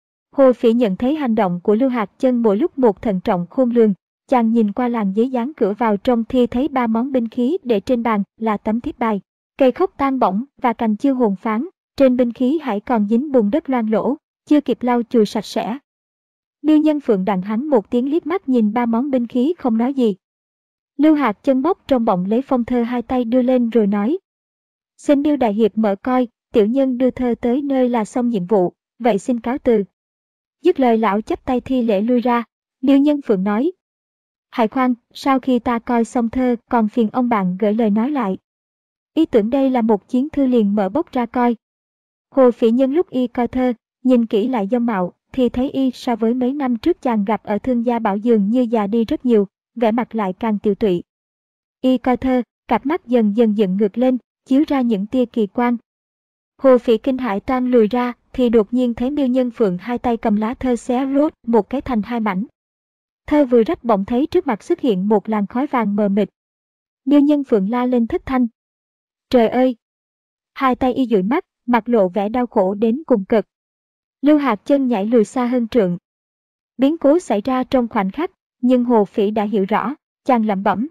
Hồ Phỉ nhận thấy hành động của Lưu Hạt Chân mỗi lúc một thận trọng khôn lường, chàng nhìn qua làn giấy dán cửa vào trong thì thấy ba món binh khí để trên bàn là tấm thiếp bài, cây khốc tan bỏng và cành chưa hồn phán, trên binh khí hãy còn dính bùn đất loang lỗ, chưa kịp lau chùi sạch sẽ. Miêu Nhân Phượng đặng hắn một tiếng liếc mắt nhìn ba món binh khí không nói gì. Lưu Hạt Chân bốc trong bọng lấy phong thơ hai tay đưa lên rồi nói. Xin Miêu đại hiệp mở coi, tiểu nhân đưa thơ tới nơi là xong nhiệm vụ, vậy xin cáo từ. Dứt lời lão chắp tay thi lễ lui ra. Miêu Nhân Phượng nói. Hãy khoan, sau khi ta coi xong thơ còn phiền ông bạn gửi lời nói lại. Y tưởng đây là một chiến thư liền mở bốc ra coi. Hồ Phỉ nhân lúc y coi thơ, nhìn kỹ lại dung mạo, thì thấy y so với mấy năm trước chàng gặp ở Thương Gia Bảo dường như già đi rất nhiều, vẻ mặt lại càng tiều tụy. Y coi thơ, cặp mắt dần dần dựng ngược lên, chiếu ra những tia kỳ quan. Hồ Phỉ kinh hãi toan lùi ra, thì đột nhiên thấy Miêu Nhân Phượng hai tay cầm lá thơ xé rốt một cái thành hai mảnh. Thơ vừa rách bỗng thấy trước mặt xuất hiện một làn khói vàng mờ mịt. Miêu Nhân Phượng la lên thất thanh. Trời ơi! Hai tay y dụi mắt, mặt lộ vẻ đau khổ đến cùng cực. Lưu Hạt Chân nhảy lùi xa hơn trượng. Biến cố xảy ra trong khoảnh khắc, nhưng Hồ Phỉ đã hiểu rõ, chàng lẩm bẩm.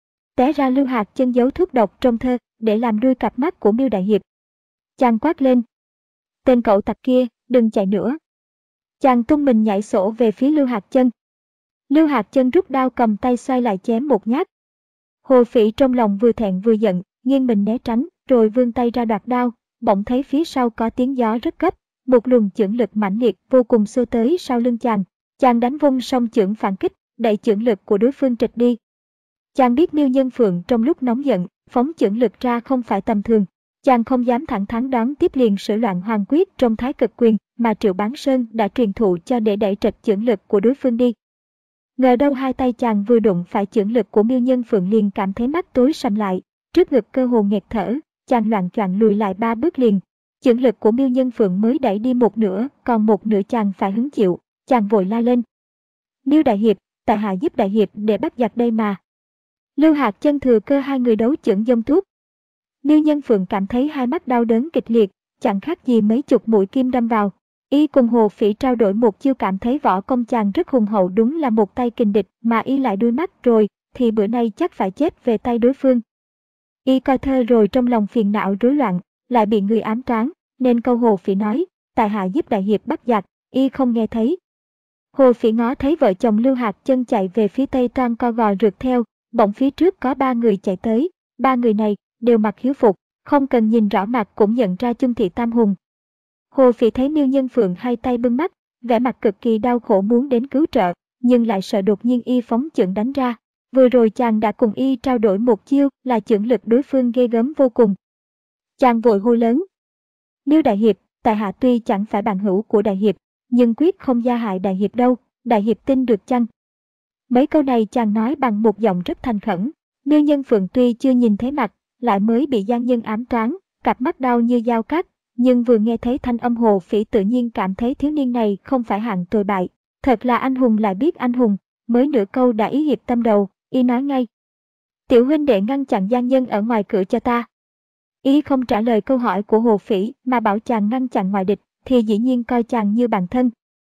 Té ra Lưu Hạt Chân giấu thuốc độc trong thơ để làm đuôi cặp mắt của Miêu đại hiệp. Chàng quát lên. Tên cậu tặc kia, đừng chạy nữa. Chàng tung mình nhảy sổ về phía Lưu Hạt Chân. Lưu Hạt Chân rút đao cầm tay xoay lại chém một nhát. Hồ Phỉ trong lòng vừa thẹn vừa giận, nghiêng mình né tránh, rồi vươn tay ra đoạt đao, bỗng thấy phía sau có tiếng gió rất gấp, một luồng chưởng lực mãnh liệt vô cùng xô tới sau lưng chàng. Chàng đánh vung song chưởng phản kích, đẩy chưởng lực của đối phương trịch đi. Chàng biết Miêu Nhân Phượng trong lúc nóng giận, phóng chưởng lực ra không phải tầm thường. Chàng không dám thẳng thắn đón tiếp liền sử loạn hoàng quyết trong thái cực quyền mà Triệu Bán Sơn đã truyền thụ cho để đẩy trịch chưởng lực của đối phương đi. Ngờ đâu hai tay chàng vừa đụng phải chưởng lực của Miêu Nhân Phượng liền cảm thấy mắt tối sầm lại, trước ngực cơ hồ nghẹt thở, chàng loạng choạng lùi lại ba bước liền. Chưởng lực của Miêu Nhân Phượng mới đẩy đi một nửa, còn một nửa chàng phải hứng chịu, chàng vội la lên. Miêu đại hiệp, tại hạ giúp đại hiệp để bắt giặc đây mà. Lưu Hạc Chân thừa cơ hai người đấu chưởng dông thuốc. Miêu Nhân Phượng cảm thấy hai mắt đau đớn kịch liệt, chẳng khác gì mấy chục mũi kim đâm vào. Y cùng Hồ Phỉ trao đổi một chiêu, cảm thấy võ công chàng rất hùng hậu, đúng là một tay kình địch, mà y lại đuôi mắt rồi, thì bữa nay chắc phải chết về tay đối phương. Y coi thơ rồi trong lòng phiền não rối loạn, lại bị người ám toán, nên câu Hồ Phỉ nói, tại hạ giúp đại hiệp bắt giặc, y không nghe thấy. Hồ Phỉ ngó thấy vợ chồng Lưu Hạc Chân chạy về phía tây toan co gò rượt theo, bỗng phía trước có ba người chạy tới, ba người này đều mặc hiếu phục, không cần nhìn rõ mặt cũng nhận ra Chung Thị Tam Hùng. Hồ Phỉ thấy Miêu Nhân Phượng hai tay bưng mắt, vẻ mặt cực kỳ đau khổ muốn đến cứu trợ, nhưng lại sợ đột nhiên y phóng chưởng đánh ra. Vừa rồi chàng đã cùng y trao đổi một chiêu, là chưởng lực đối phương ghê gớm vô cùng. Chàng vội hô lớn. Miêu đại hiệp, tại hạ tuy chẳng phải bạn hữu của đại hiệp, nhưng quyết không gia hại đại hiệp đâu, đại hiệp tin được chăng? Mấy câu này chàng nói bằng một giọng rất thành khẩn. Miêu Nhân Phượng tuy chưa nhìn thấy mặt, lại mới bị gian nhân ám toán, cặp mắt đau như dao cắt, nhưng vừa nghe thấy thanh âm Hồ Phỉ tự nhiên cảm thấy thiếu niên này không phải hạng tồi bại, thật là anh hùng lại biết anh hùng, mới nửa câu đã ý hiệp tâm đầu, y nói ngay. Tiểu huynh đệ ngăn chặn gian nhân ở ngoài cửa cho ta. Y không trả lời câu hỏi của Hồ Phỉ mà bảo chàng ngăn chặn ngoại địch, thì dĩ nhiên coi chàng như bạn thân.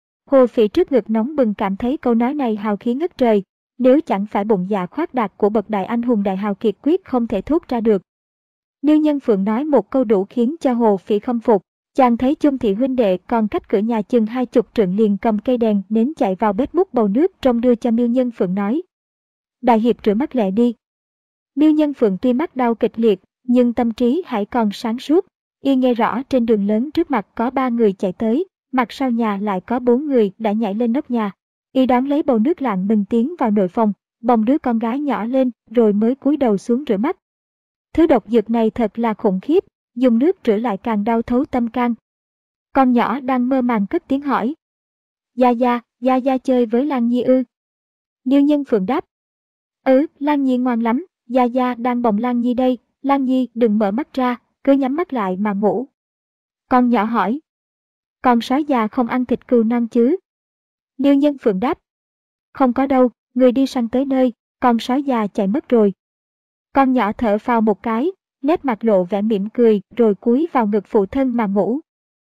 Hồ Phỉ trước ngực nóng bừng cảm thấy câu nói này hào khí ngất trời, nếu chẳng phải bụng dạ khoác đạt của bậc đại anh hùng đại hào kiệt quyết không thể thốt ra được. Miêu Nhân Phượng nói một câu đủ khiến cho Hồ Phỉ khâm phục, chàng thấy Chung thị huynh đệ còn cách cửa nhà chừng hai chục trượng liền cầm cây đèn nến chạy vào bếp múc bầu nước trong đưa cho Miêu Nhân Phượng nói. Đại hiệp rửa mắt lẹ đi. Miêu Nhân Phượng tuy mắt đau kịch liệt, nhưng tâm trí hãy còn sáng suốt, y nghe rõ trên đường lớn trước mặt có ba người chạy tới, mặt sau nhà lại có bốn người đã nhảy lên nóc nhà. Y đón lấy bầu nước lặng mình tiến vào nội phòng, bồng đứa con gái nhỏ lên rồi mới cúi đầu xuống rửa mắt. Thứ độc dược này thật là khủng khiếp, dùng nước rửa lại càng đau thấu tâm can. Con nhỏ đang mơ màng cất tiếng hỏi. Gia Gia, Gia Gia chơi với Lan Nhi ư? Miêu Nhân Phượng đáp. Ừ, Lan Nhi ngoan lắm, Gia Gia đang bồng Lan Nhi đây, Lan Nhi đừng mở mắt ra, cứ nhắm mắt lại mà ngủ. Con nhỏ hỏi. Con sói già không ăn thịt cừu non chứ? Miêu Nhân Phượng đáp. Không có đâu, người đi săn tới nơi, con sói già chạy mất rồi. Con nhỏ thở phào một cái, nét mặt lộ vẻ mỉm cười rồi cúi vào ngực phụ thân mà ngủ.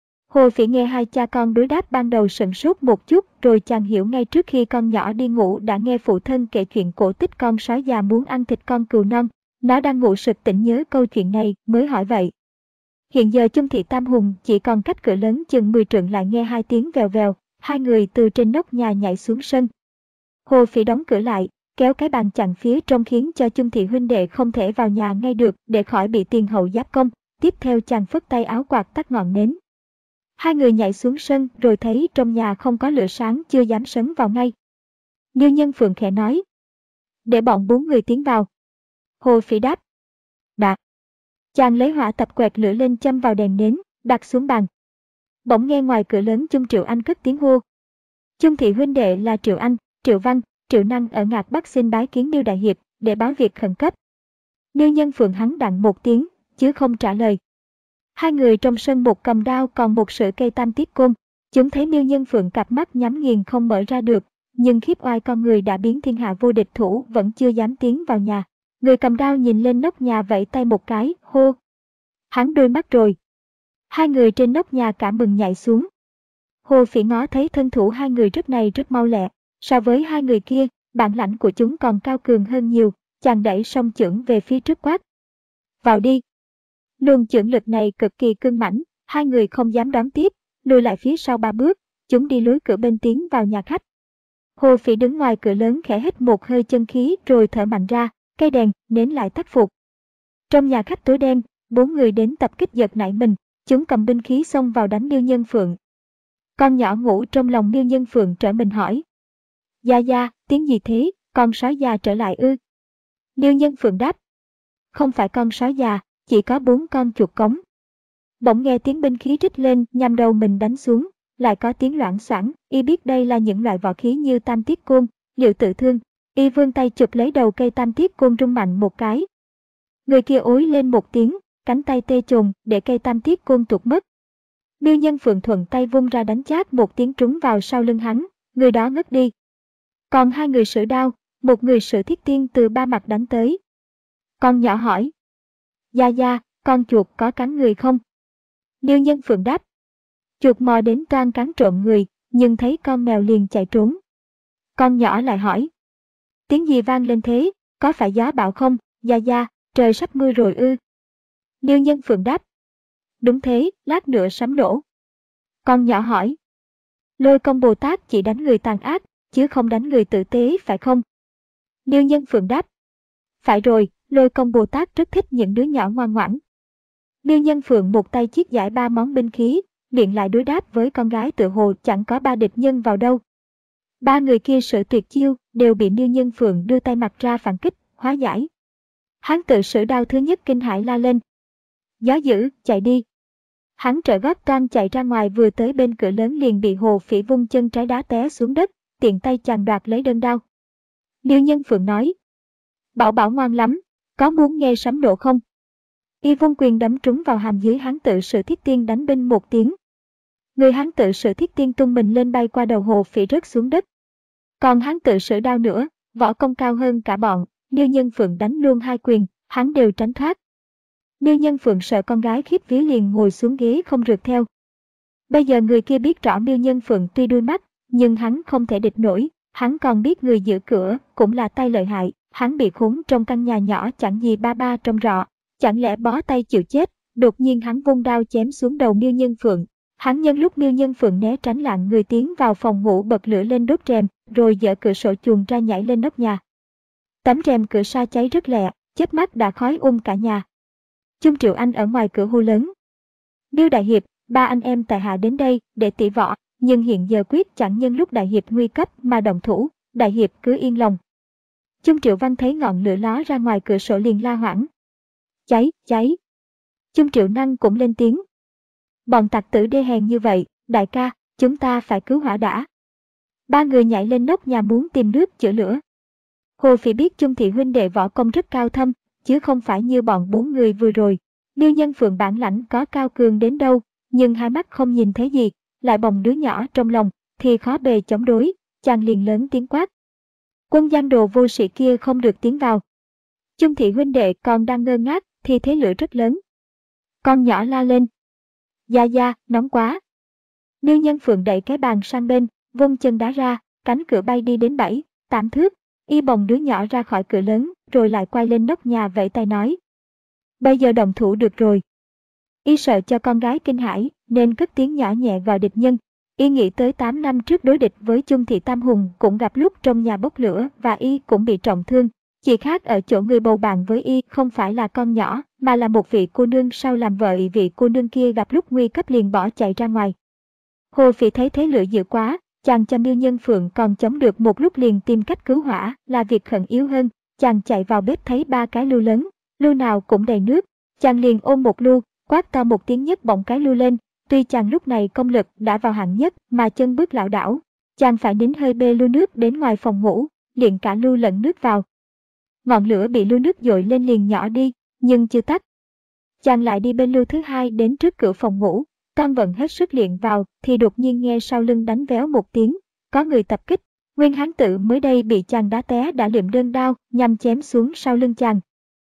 Hồ Phỉ nghe hai cha con đối đáp ban đầu sửng sốt một chút, rồi chàng hiểu ngay trước khi con nhỏ đi ngủ đã nghe phụ thân kể chuyện cổ tích con sói già muốn ăn thịt con cừu non. Nó đang ngủ sực tỉnh nhớ câu chuyện này mới hỏi vậy. Hiện giờ Chung thị Tam Hùng chỉ còn cách cửa lớn chừng mười trượng lại nghe hai tiếng vèo vèo, hai người từ trên nóc nhà nhảy xuống sân. Hồ Phỉ đóng cửa lại, kéo cái bàn chặn phía trong khiến cho Chung thị huynh đệ không thể vào nhà ngay được để khỏi bị tiền hậu giáp công. Tiếp theo chàng phất tay áo quạt tắt ngọn nến. Hai người nhảy xuống sân rồi thấy trong nhà không có lửa sáng chưa dám sấn vào ngay. Miêu Nhân Phượng khẽ nói. Để bọn bốn người tiến vào. Hồ Phỉ đáp. Đã. Chàng lấy hỏa tập quẹt lửa lên châm vào đèn nến, đặt xuống bàn. Bỗng nghe ngoài cửa lớn Chung Triệu Anh cất tiếng hô. Chung thị huynh đệ là Triệu Anh, Triệu Văn, Triệu Năng ở Ngạc Bắc xin bái kiến Miêu đại hiệp để báo việc khẩn cấp. Miêu Nhân Phượng hắn đặng một tiếng, chứ không trả lời. Hai người trong sân một cầm đao còn một sợi cây tam tiết côn. Chúng thấy Miêu Nhân Phượng cặp mắt nhắm nghiền không mở ra được, nhưng khiếp oai con người đã biến thiên hạ vô địch thủ vẫn chưa dám tiến vào nhà. Người cầm đao nhìn lên nóc nhà vẫy tay một cái, hô. Hắn đôi mắt rồi. Hai người trên nóc nhà cả mừng nhảy xuống. Hồ Phỉ ngó thấy thân thủ hai người rất này rất mau lẹ. So với hai người kia, bản lãnh của chúng còn cao cường hơn nhiều. Chàng đẩy song chưởng về phía trước quát. Vào đi. Luồng chưởng lực này cực kỳ cương mãnh, hai người không dám đón tiếp, lùi lại phía sau ba bước, chúng đi lối cửa bên tiến vào nhà khách. Hồ Phỉ đứng ngoài cửa lớn khẽ hít một hơi chân khí rồi thở mạnh ra, cây đèn nến lại tắt phục. Trong nhà khách tối đen, bốn người đến tập kích giật nảy mình, chúng cầm binh khí xông vào đánh Miêu Nhân Phượng. Con nhỏ ngủ trong lòng Miêu Nhân Phượng trở mình hỏi. Gia Gia, tiếng gì thế, con sói già trở lại ư? Miêu Nhân Phượng đáp. Không phải con sói già, chỉ có bốn con chuột cống. Bỗng nghe tiếng binh khí rít lên nhằm đầu mình đánh xuống, lại có tiếng loảng xoảng, y biết đây là những loại võ khí như tam tiết côn, liệu tự thương, y vươn tay chụp lấy đầu cây tam tiết côn rung mạnh một cái. Người kia ối lên một tiếng, cánh tay tê chồn để cây tam tiết côn tuột mất. Miêu Nhân Phượng thuận tay vung ra đánh chát một tiếng trúng vào sau lưng hắn, người đó ngất đi. Còn hai người sử đao, một người sử thiết tiên từ ba mặt đánh tới. Con nhỏ hỏi, Gia Gia, con chuột có cắn người không? Miêu Nhân Phượng đáp, chuột mò đến toan cắn trộm người, nhưng thấy con mèo liền chạy trốn. Con nhỏ lại hỏi, tiếng gì vang lên thế, có phải gió bão không, Gia Gia, trời sắp mưa rồi ư? Miêu Nhân Phượng đáp, đúng thế, lát nữa sấm nổ. Con nhỏ hỏi, Lôi Công Bồ Tát chỉ đánh người tàn ác, chứ không đánh người tử tế phải không? Miêu Nhân Phượng đáp, phải rồi, Lôi Công Bồ Tát rất thích những đứa nhỏ ngoan ngoãn. Miêu Nhân Phượng một tay chiết giải ba món binh khí, miệng lại đối đáp với con gái tự hồ chẳng có ba địch nhân vào đâu. Ba người kia sử tuyệt chiêu, đều bị Miêu Nhân Phượng đưa tay mặt ra phản kích, hóa giải. Hắn tự sử đao thứ nhất kinh hãi la lên, gió dữ, chạy đi. Hắn trợ gót toan chạy ra ngoài, vừa tới bên cửa lớn liền bị Hồ Phỉ vung chân trái đá té xuống đất, tiện tay chàng đoạt lấy đơn đao. Miêu Nhân Phượng nói, Bảo Bảo ngoan lắm, có muốn nghe sấm nổ không? Y vung quyền đấm trúng vào hàm dưới hắn tự sử thiết tiên đánh binh một tiếng. Người hắn tự sử thiết tiên tung mình lên bay qua đầu Hồ Phỉ rớt xuống đất. Còn hắn tự sử đao nữa, võ công cao hơn cả bọn, Miêu Nhân Phượng đánh luôn hai quyền, hắn đều tránh thoát. Miêu Nhân Phượng sợ con gái khiếp vía liền ngồi xuống ghế không rượt theo. Bây giờ người kia biết rõ Miêu Nhân Phượng tuy đuôi mắt, nhưng hắn không thể địch nổi, hắn còn biết người giữ cửa cũng là tay lợi hại, hắn bị khốn trong căn nhà nhỏ chẳng gì ba ba trong rọ, chẳng lẽ bó tay chịu chết. Đột nhiên hắn vung đao chém xuống đầu Miêu Nhân Phượng. Hắn nhân lúc Miêu Nhân Phượng né tránh lạng người tiến vào phòng ngủ bật lửa lên đốt rèm, rồi dỡ cửa sổ chuồn ra nhảy lên nóc nhà. Tấm rèm cửa sa cháy rất lẹ, chớp mắt đã khói um cả nhà. Chung Triệu Anh ở ngoài cửa hô lớn, Miêu Đại Hiệp, ba anh em tại hạ đến đây để tỉ võ, nhưng hiện giờ quyết chẳng nhân lúc Đại Hiệp nguy cấp mà động thủ, Đại Hiệp cứ yên lòng. Chung Triệu Văn thấy ngọn lửa ló ra ngoài cửa sổ liền la hoảng, cháy, cháy. Chung Triệu Năng cũng lên tiếng, bọn tặc tử đê hèn như vậy, đại ca, chúng ta phải cứu hỏa đã. Ba người nhảy lên nóc nhà muốn tìm nước chữa lửa. Hồ Phỉ biết Chung thị huynh đệ võ công rất cao thâm, chứ không phải như bọn bốn người vừa rồi. Miêu Nhân Phượng bản lãnh có cao cường đến đâu, nhưng hai mắt không nhìn thấy gì, lại bồng đứa nhỏ trong lòng, thì khó bề chống đối, chàng liền lớn tiếng quát. Quân giang đồ vô sĩ kia không được tiến vào. Chung thị huynh đệ còn đang ngơ ngác, thì thấy lửa rất lớn. Con nhỏ la lên, Gia Gia, nóng quá. Miêu Nhân Phượng đẩy cái bàn sang bên, vung chân đá ra, cánh cửa bay đi đến bảy, tám thước. Y bồng đứa nhỏ ra khỏi cửa lớn, rồi lại quay lên nóc nhà vẫy tay nói, bây giờ động thủ được rồi. Y sợ cho con gái kinh hãi, nên cất tiếng nhỏ nhẹ gọi địch nhân. Y nghĩ tới tám năm trước đối địch với Chung thị Tam Hùng cũng gặp lúc trong nhà bốc lửa và Y cũng bị trọng thương. Chỉ khác ở chỗ người bầu bạn với Y không phải là con nhỏ, mà là một vị cô nương sau làm vợ vị cô nương kia gặp lúc nguy cấp liền bỏ chạy ra ngoài. Hồ Phỉ thấy thế lửa dữ quá, chàng cho Miêu Nhân Phượng còn chống được một lúc liền tìm cách cứu hỏa là việc khẩn yếu hơn. Chàng chạy vào bếp thấy ba cái lu lớn, lu nào cũng đầy nước, chàng liền ôm một lu, quát to một tiếng nhấc bổng cái lu lên. Tuy chàng lúc này công lực đã vào hạng nhất mà chân bước lảo đảo, chàng phải nín hơi bê lu nước đến ngoài phòng ngủ, liền cả lu lẫn nước vào. Ngọn lửa bị lu nước dội lên liền nhỏ đi, nhưng chưa tắt. Chàng lại đi bên lu thứ hai đến trước cửa phòng ngủ, toan vận hết sức liền vào thì đột nhiên nghe sau lưng đánh véo một tiếng, có người tập kích. Nguyên Hán Tự mới đây bị chàng đá té đã liệm đơn đao nhằm chém xuống sau lưng chàng.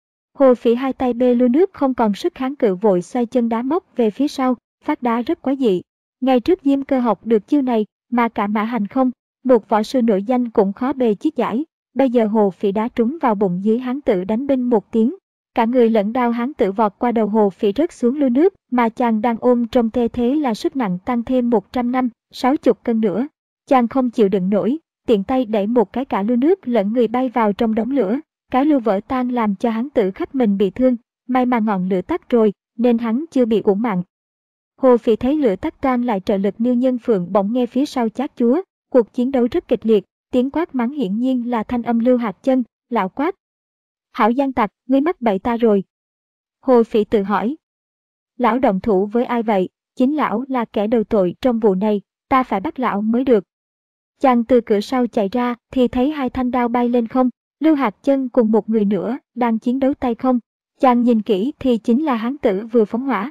Hồ Phỉ hai tay bê lu nước không còn sức kháng cự, vội xoay chân đá móc về phía sau, phát đá rất quái dị. Ngày trước Diêm Cơ học được chiêu này, mà cả Mã Hành Không, một võ sư nổi danh cũng khó bề chiết giải. Bây giờ Hồ Phỉ đá trúng vào bụng dưới Hán Tự đánh binh một tiếng. Cả người lẫn đao Hán Tự vọt qua đầu Hồ Phỉ rớt xuống lu nước mà chàng đang ôm trong tê thế là sức nặng tăng thêm một trăm năm, sáu chục cân nữa. Chàng không chịu đựng nổi, tiện tay đẩy một cái cả lu nước lẫn người bay vào trong đống lửa. Cái lu vỡ tan làm cho Hán Tự khắp mình bị thương, may mà ngọn lửa tắt rồi nên hắn chưa bị uổng mạng. Hồ Phỉ thấy lửa tắt toan lại trợ lực Miêu Nhân Phượng bỗng nghe phía sau chát chúa, cuộc chiến đấu rất kịch liệt, tiếng quát mắng hiển nhiên là thanh âm Lưu Hạt Chân. Lão quát, hảo gian tặc, ngươi mắc bẫy ta rồi. Hồ Phỉ tự hỏi, lão động thủ với ai vậy? Chính lão là kẻ đầu tội trong vụ này, ta phải bắt lão mới được. Chàng từ cửa sau chạy ra thì thấy hai thanh đao bay lên không, Lưu Hạt Chân cùng một người nữa đang chiến đấu tay không. Chàng nhìn kỹ thì chính là hán tử vừa phóng hỏa.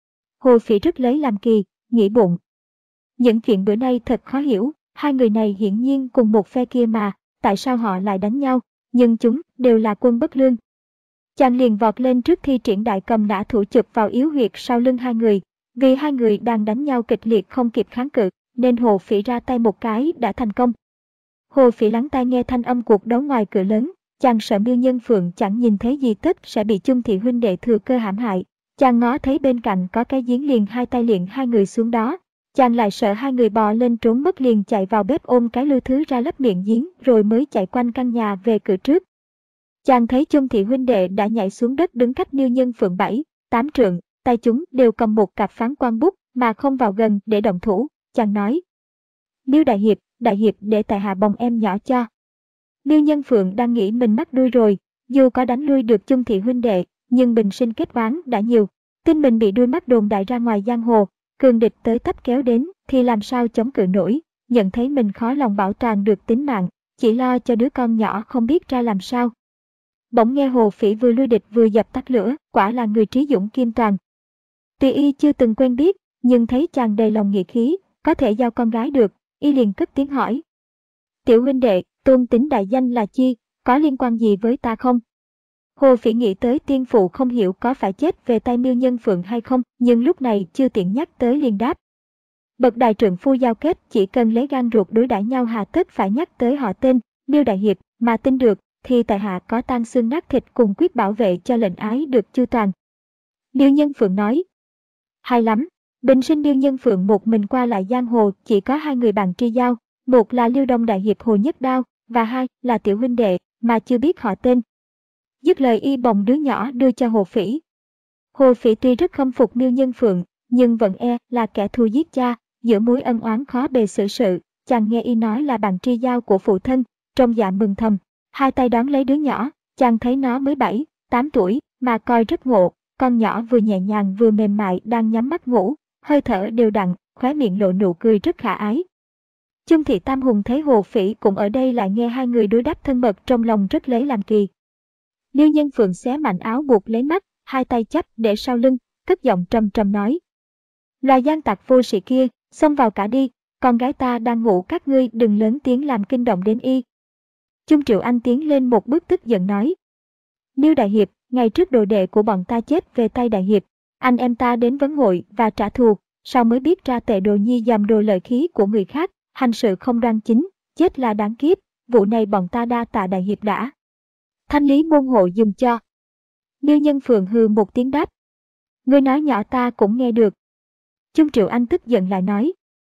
Hồ Phỉ rất lấy làm kỳ, nghĩ bụng. Những chuyện bữa nay thật khó hiểu, hai người này hiển nhiên cùng một phe kia mà, tại sao họ lại đánh nhau, nhưng chúng đều là quân bất lương. Chàng liền vọt lên trước thi triển đại cầm nã thủ chụp vào yếu huyệt sau lưng hai người, vì hai người đang đánh nhau kịch liệt không kịp kháng cự, nên Hồ Phỉ ra tay một cái đã thành công. Hồ Phỉ lắng tai nghe thanh âm cuộc đấu ngoài cửa lớn, chàng sợ Miêu Nhân Phượng chẳng nhìn thấy gì tất sẽ bị Chung Thị huynh đệ thừa cơ hãm hại. Chàng ngó thấy bên cạnh có cái giếng liền hai tay liền hai người xuống đó. Chàng lại sợ hai người bò lên trốn mất liền chạy vào bếp ôm cái lưu thứ ra lấp miệng giếng rồi mới chạy quanh căn nhà về cửa trước. Chàng thấy Chung Thị huynh đệ đã nhảy xuống đất đứng cách Miêu Nhân Phượng bảy, tám trượng, tay chúng đều cầm một cặp phán quan bút mà không vào gần để động thủ. Chàng nói: Miêu đại hiệp, đại hiệp để tại hạ bồng em nhỏ cho. Miêu Nhân Phượng đang nghĩ mình mắc đuôi rồi, dù có đánh lui được Chung Thị huynh đệ, nhưng bình sinh kết oán đã nhiều, tin mình bị đuôi mắt đồn đại ra ngoài giang hồ, cường địch tới tấp kéo đến thì làm sao chống cự nổi, nhận thấy mình khó lòng bảo toàn được tính mạng, chỉ lo cho đứa con nhỏ không biết ra làm sao. Bỗng nghe Hồ Phỉ vừa lui địch vừa dập tắt lửa, quả là người trí dũng kim toàn. Tuy y chưa từng quen biết, nhưng thấy chàng đầy lòng nghĩa khí, có thể giao con gái được, y liền cất tiếng hỏi: Tiểu huynh đệ, tôn tính đại danh là chi, có liên quan gì với ta không? Hồ Phỉ nghĩ tới tiên phụ không hiểu có phải chết về tay Miêu Nhân Phượng hay không, nhưng lúc này chưa tiện nhắc tới liền đáp: Bậc đại trượng phu giao kết chỉ cần lấy gan ruột đối đãi nhau hà tất phải nhắc tới họ tên, Miêu đại hiệp mà tin được thì tại hạ có tan xương nát thịt cùng quyết bảo vệ cho lệnh ái được chu toàn. Miêu Nhân Phượng nói: Hay lắm, bình sinh Miêu Nhân Phượng một mình qua lại giang hồ chỉ có hai người bạn tri giao, một là Liêu Đông đại hiệp Hồ Nhất Đao, và hai là tiểu huynh đệ mà chưa biết họ tên. Dứt lời y bồng đứa nhỏ đưa cho Hồ Phỉ. Hồ Phỉ tuy rất khâm phục Miêu Nhân Phượng, nhưng vẫn e là kẻ thù giết cha, giữa mối ân oán khó bề xử sự. Chàng nghe y nói là bạn tri giao của phụ thân, trong dạ mừng thầm, hai tay đón lấy đứa nhỏ. Chàng thấy nó mới bảy, tám tuổi mà coi rất ngộ, con nhỏ vừa nhẹ nhàng vừa mềm mại đang nhắm mắt ngủ, hơi thở đều đặn, khóe miệng lộ nụ cười rất khả ái. Chung Thị Tam Hùng thấy Hồ Phỉ cũng ở đây lại nghe hai người đối đáp thân mật, trong lòng rất lấy làm kỳ. Miêu Nhân Phượng xé mảnh áo buộc lấy mắt, hai tay chắp để sau lưng, cất giọng trầm trầm nói: Loài gian tặc vô sĩ kia, xông vào cả đi, con gái ta đang ngủ, các ngươi đừng lớn tiếng làm kinh động đến y. Chung Triệu Anh tiến lên một bước tức giận nói: Miêu đại hiệp, ngày trước đồ đệ của bọn ta chết về tay đại hiệp, anh em ta đến vấn hội và trả thù, sao mới biết ra tệ đồ nhi dòm đồ lợi khí của người khác, hành sự không đoan chính, chết là đáng kiếp, vụ này bọn ta đa tạ đại hiệp đã thanh lý môn hộ dùng cho. Miêu Nhân Phượng hừ một tiếng đáp: Ngươi nói nhỏ ta cũng nghe được. Chung Triệu Anh tức giận lại nói: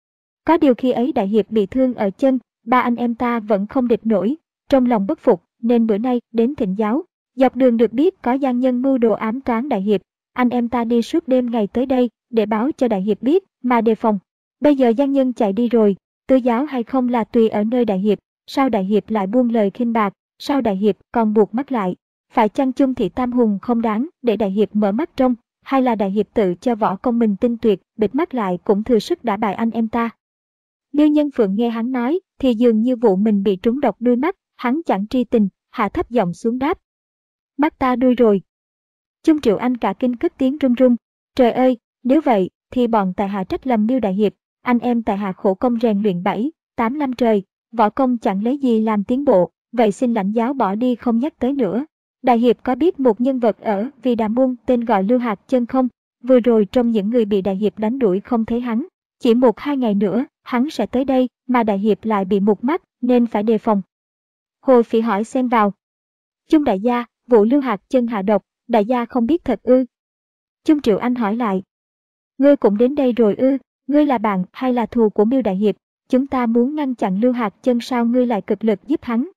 Có điều khi ấy đại hiệp bị thương ở chân, ba anh em ta vẫn không địch nổi, trong lòng bất phục nên bữa nay đến thỉnh giáo. Dọc đường được biết có gian nhân mưu đồ ám toán đại hiệp, anh em ta đi suốt đêm ngày tới đây để báo cho đại hiệp biết mà đề phòng. Bây giờ gian nhân chạy đi rồi, tư giáo hay không là tùy ở nơi đại hiệp, sao đại hiệp lại buông lời khinh bạc, sao đại hiệp còn buộc mắt lại? Phải chăng Chung Thị Tam Hùng không đáng để đại hiệp mở mắt trông, hay là đại hiệp tự cho võ công mình tinh tuyệt, bịt mắt lại cũng thừa sức đả bại anh em ta? Miêu Nhân Phượng nghe hắn nói thì dường như vụ mình bị trúng độc đuôi mắt, hắn chẳng tri tình, hạ thấp giọng xuống đáp: Mắt ta đuôi rồi. Chung Triệu Anh cả kinh cất tiếng run run: Trời ơi, nếu vậy thì bọn tại hạ trách lầm Miêu đại hiệp, anh em tại hạ khổ công rèn luyện bảy, tám năm trời, võ công chẳng lấy gì làm tiến bộ, vậy xin lãnh giáo bỏ đi không nhắc tới nữa. Đại hiệp có biết một nhân vật ở Vì Đà Môn tên gọi Lưu Hạc Chân không? Vừa rồi trong những người bị đại hiệp đánh đuổi không thấy hắn, chỉ một hai ngày nữa hắn sẽ tới đây, mà đại hiệp lại bị một mắt nên phải đề phòng. Hồ Phỉ hỏi xen vào: Chung đại gia, vụ Lưu Hạc Chân hạ độc, đại gia không biết thật ư? Chung Triệu Anh hỏi lại: Ngươi cũng đến đây rồi ư? Ngươi là bạn hay là thù của Miêu đại hiệp? Chúng ta muốn ngăn chặn Lưu Hạc Chân, sao ngươi lại cực lực giúp hắn?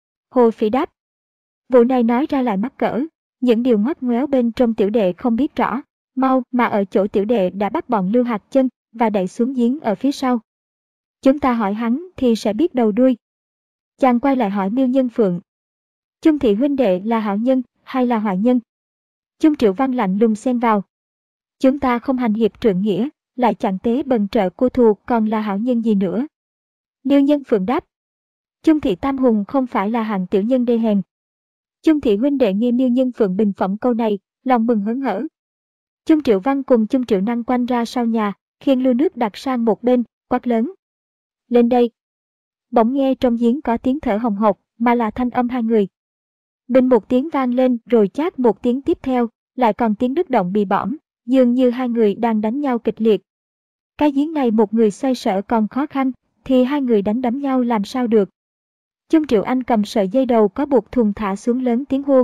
Hồ Phỉ đáp: Vụ này nói ra lại mắc cỡ, những điều ngoắt ngoéo bên trong tiểu đệ không biết rõ, mau mà ở chỗ tiểu đệ đã bắt bọn Lưu Hạc Chân và đẩy xuống giếng ở phía sau. Chúng ta hỏi hắn thì sẽ biết đầu đuôi. Chàng quay lại hỏi Miêu Nhân Phượng: Chung Thị huynh đệ là hảo nhân hay là hoại nhân? Chung Triệu Văn lạnh lùng xen vào: Chúng ta không hành hiệp trượng nghĩa, lại chẳng tế bần trợ cô thù, còn là hảo nhân gì nữa? Miêu Nhân Phượng đáp: Chung Thị Tam Hùng không phải là hạng tiểu nhân đê hèn. Chung Thị huynh đệ nghe Miêu Nhân Phượng bình phẩm câu này, lòng mừng hớn hở. Chung Triệu Văn cùng Chung Triệu Năng quanh ra sau nhà, khiêng lu nước đặt sang một bên, quát lớn. Lên đây! Bỗng nghe trong giếng có tiếng thở hồng hộc, mà là thanh âm hai người. Bình một tiếng vang lên rồi chát một tiếng tiếp theo, lại còn tiếng đứt động bị bõm, dường như hai người đang đánh nhau kịch liệt. Cái giếng này một người xoay sở còn khó khăn, thì hai người đánh đấm nhau làm sao được. Chung Triệu Anh cầm sợi dây đầu có buộc thùng thả xuống lớn tiếng hô.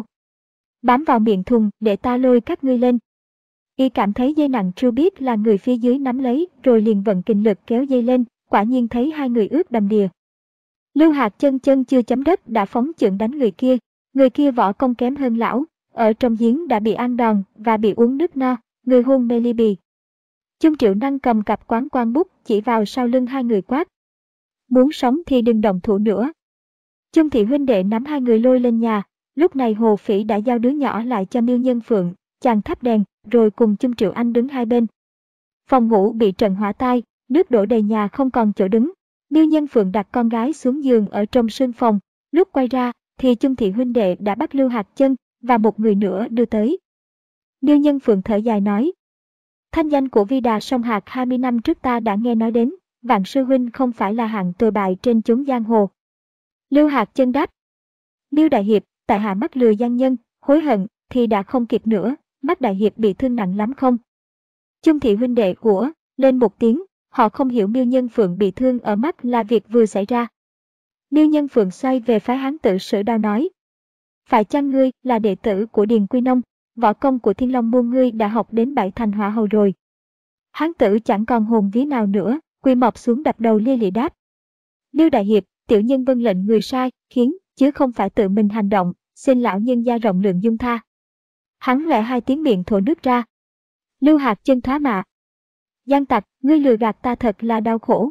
Bám vào miệng thùng để ta lôi các ngươi lên. Y cảm thấy dây nặng trêu biết là người phía dưới nắm lấy rồi liền vận kình lực kéo dây lên, quả nhiên thấy hai người ướt đầm đìa. Lưu Hạc chân chân chưa chấm đất đã phóng chưởng đánh người kia, người kia võ công kém hơn lão, ở trong giếng đã bị ăn đòn và bị uống nước no, người hôn mê ly bì. Chung Triệu Năng cầm cặp quán quan bút chỉ vào sau lưng hai người quát. Muốn sống thì đừng động thủ nữa. Chung thị huynh đệ nắm hai người lôi lên nhà, lúc này Hồ Phỉ đã giao đứa nhỏ lại cho Miêu Nhân Phượng, chàng thắp đèn, rồi cùng Chung Triệu Anh đứng hai bên. Phòng ngủ bị trận hỏa tai, nước đổ đầy nhà không còn chỗ đứng. Miêu Nhân Phượng đặt con gái xuống giường ở trong sương phòng, lúc quay ra thì Chung thị huynh đệ đã bắt Lưu Hạc Chân và một người nữa đưa tới. Miêu Nhân Phượng thở dài nói. Thanh danh của Vi Đà Song Hạc hai mươi năm trước ta đã nghe nói đến, Vạn sư huynh không phải là hạng tồi bại trên chốn giang hồ. Lưu Hạc Chân đáp. Miêu đại hiệp, tại hạ mắc lừa gian nhân, hối hận thì đã không kịp nữa, mắt đại hiệp bị thương nặng lắm không? Chung thị huynh đệ của lên một tiếng, họ không hiểu Miêu Nhân Phượng bị thương ở mắt là việc vừa xảy ra. Miêu Nhân Phượng xoay về phái hán tử Sử Đao nói. Phải chăng ngươi là đệ tử của Điền Quy Nông, võ công của Thiên Long môn ngươi đã học đến bảy thành hỏa hầu rồi. Hán tử chẳng còn hồn vía nào nữa, quỳ mọp xuống đập đầu lia lịa đáp. Miêu đại hiệp, tiểu nhân vâng lệnh người sai, khiến, chứ không phải tự mình hành động, xin lão nhân gia rộng lượng dung tha. Hắn lẹ hai tiếng miệng thổ nước ra. Lưu Hạc Chân thoá mạ. Gian tặc, ngươi lừa gạt ta thật là đau khổ.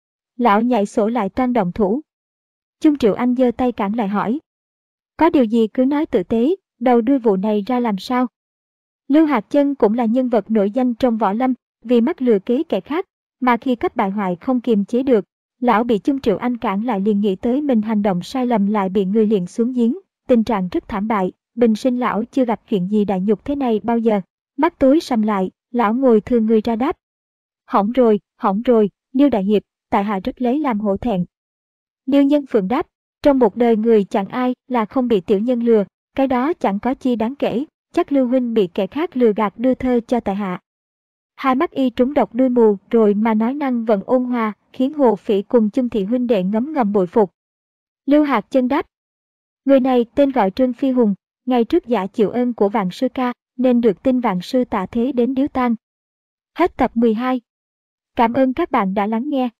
Lão nhảy sổ lại toan động thủ. Chung Triệu Anh giơ tay cản lại hỏi. Có điều gì cứ nói tử tế, đầu đuôi vụ này ra làm sao? Lưu Hạc Chân cũng là nhân vật nổi danh trong võ lâm, vì mắc lừa kế kẻ khác, mà khi cấp bại hoại không kiềm chế được, lão bị Chung Triệu Anh cản lại liền nghĩ tới mình hành động sai lầm lại bị người liền xuống giếng, tình trạng rất thảm bại, bình sinh lão chưa gặp chuyện gì đại nhục thế này bao giờ. Mắt tối sầm lại, lão ngồi thương người ra đáp. Hỏng rồi, hỏng rồi, Miêu đại hiệp, tại hạ rất lấy làm hổ thẹn. Miêu Nhân Phượng đáp, trong một đời người chẳng ai là không bị tiểu nhân lừa, cái đó chẳng có chi đáng kể, chắc Lưu huynh bị kẻ khác lừa gạt đưa thơ cho tại hạ. Hai mắt y trúng độc đuôi mù rồi mà nói năng vẫn ôn hòa, khiến Hồ Phỉ cùng Chung thị huynh đệ ngấm ngầm bội phục. Lưu Hạc Chân đáp, người này tên gọi Trương Phi Hùng, ngày trước giả chịu ơn của Vạn sư ca, nên được tin Vạn sư tạ thế đến điếu tang. Hết tập mười hai. Cảm ơn các bạn đã lắng nghe.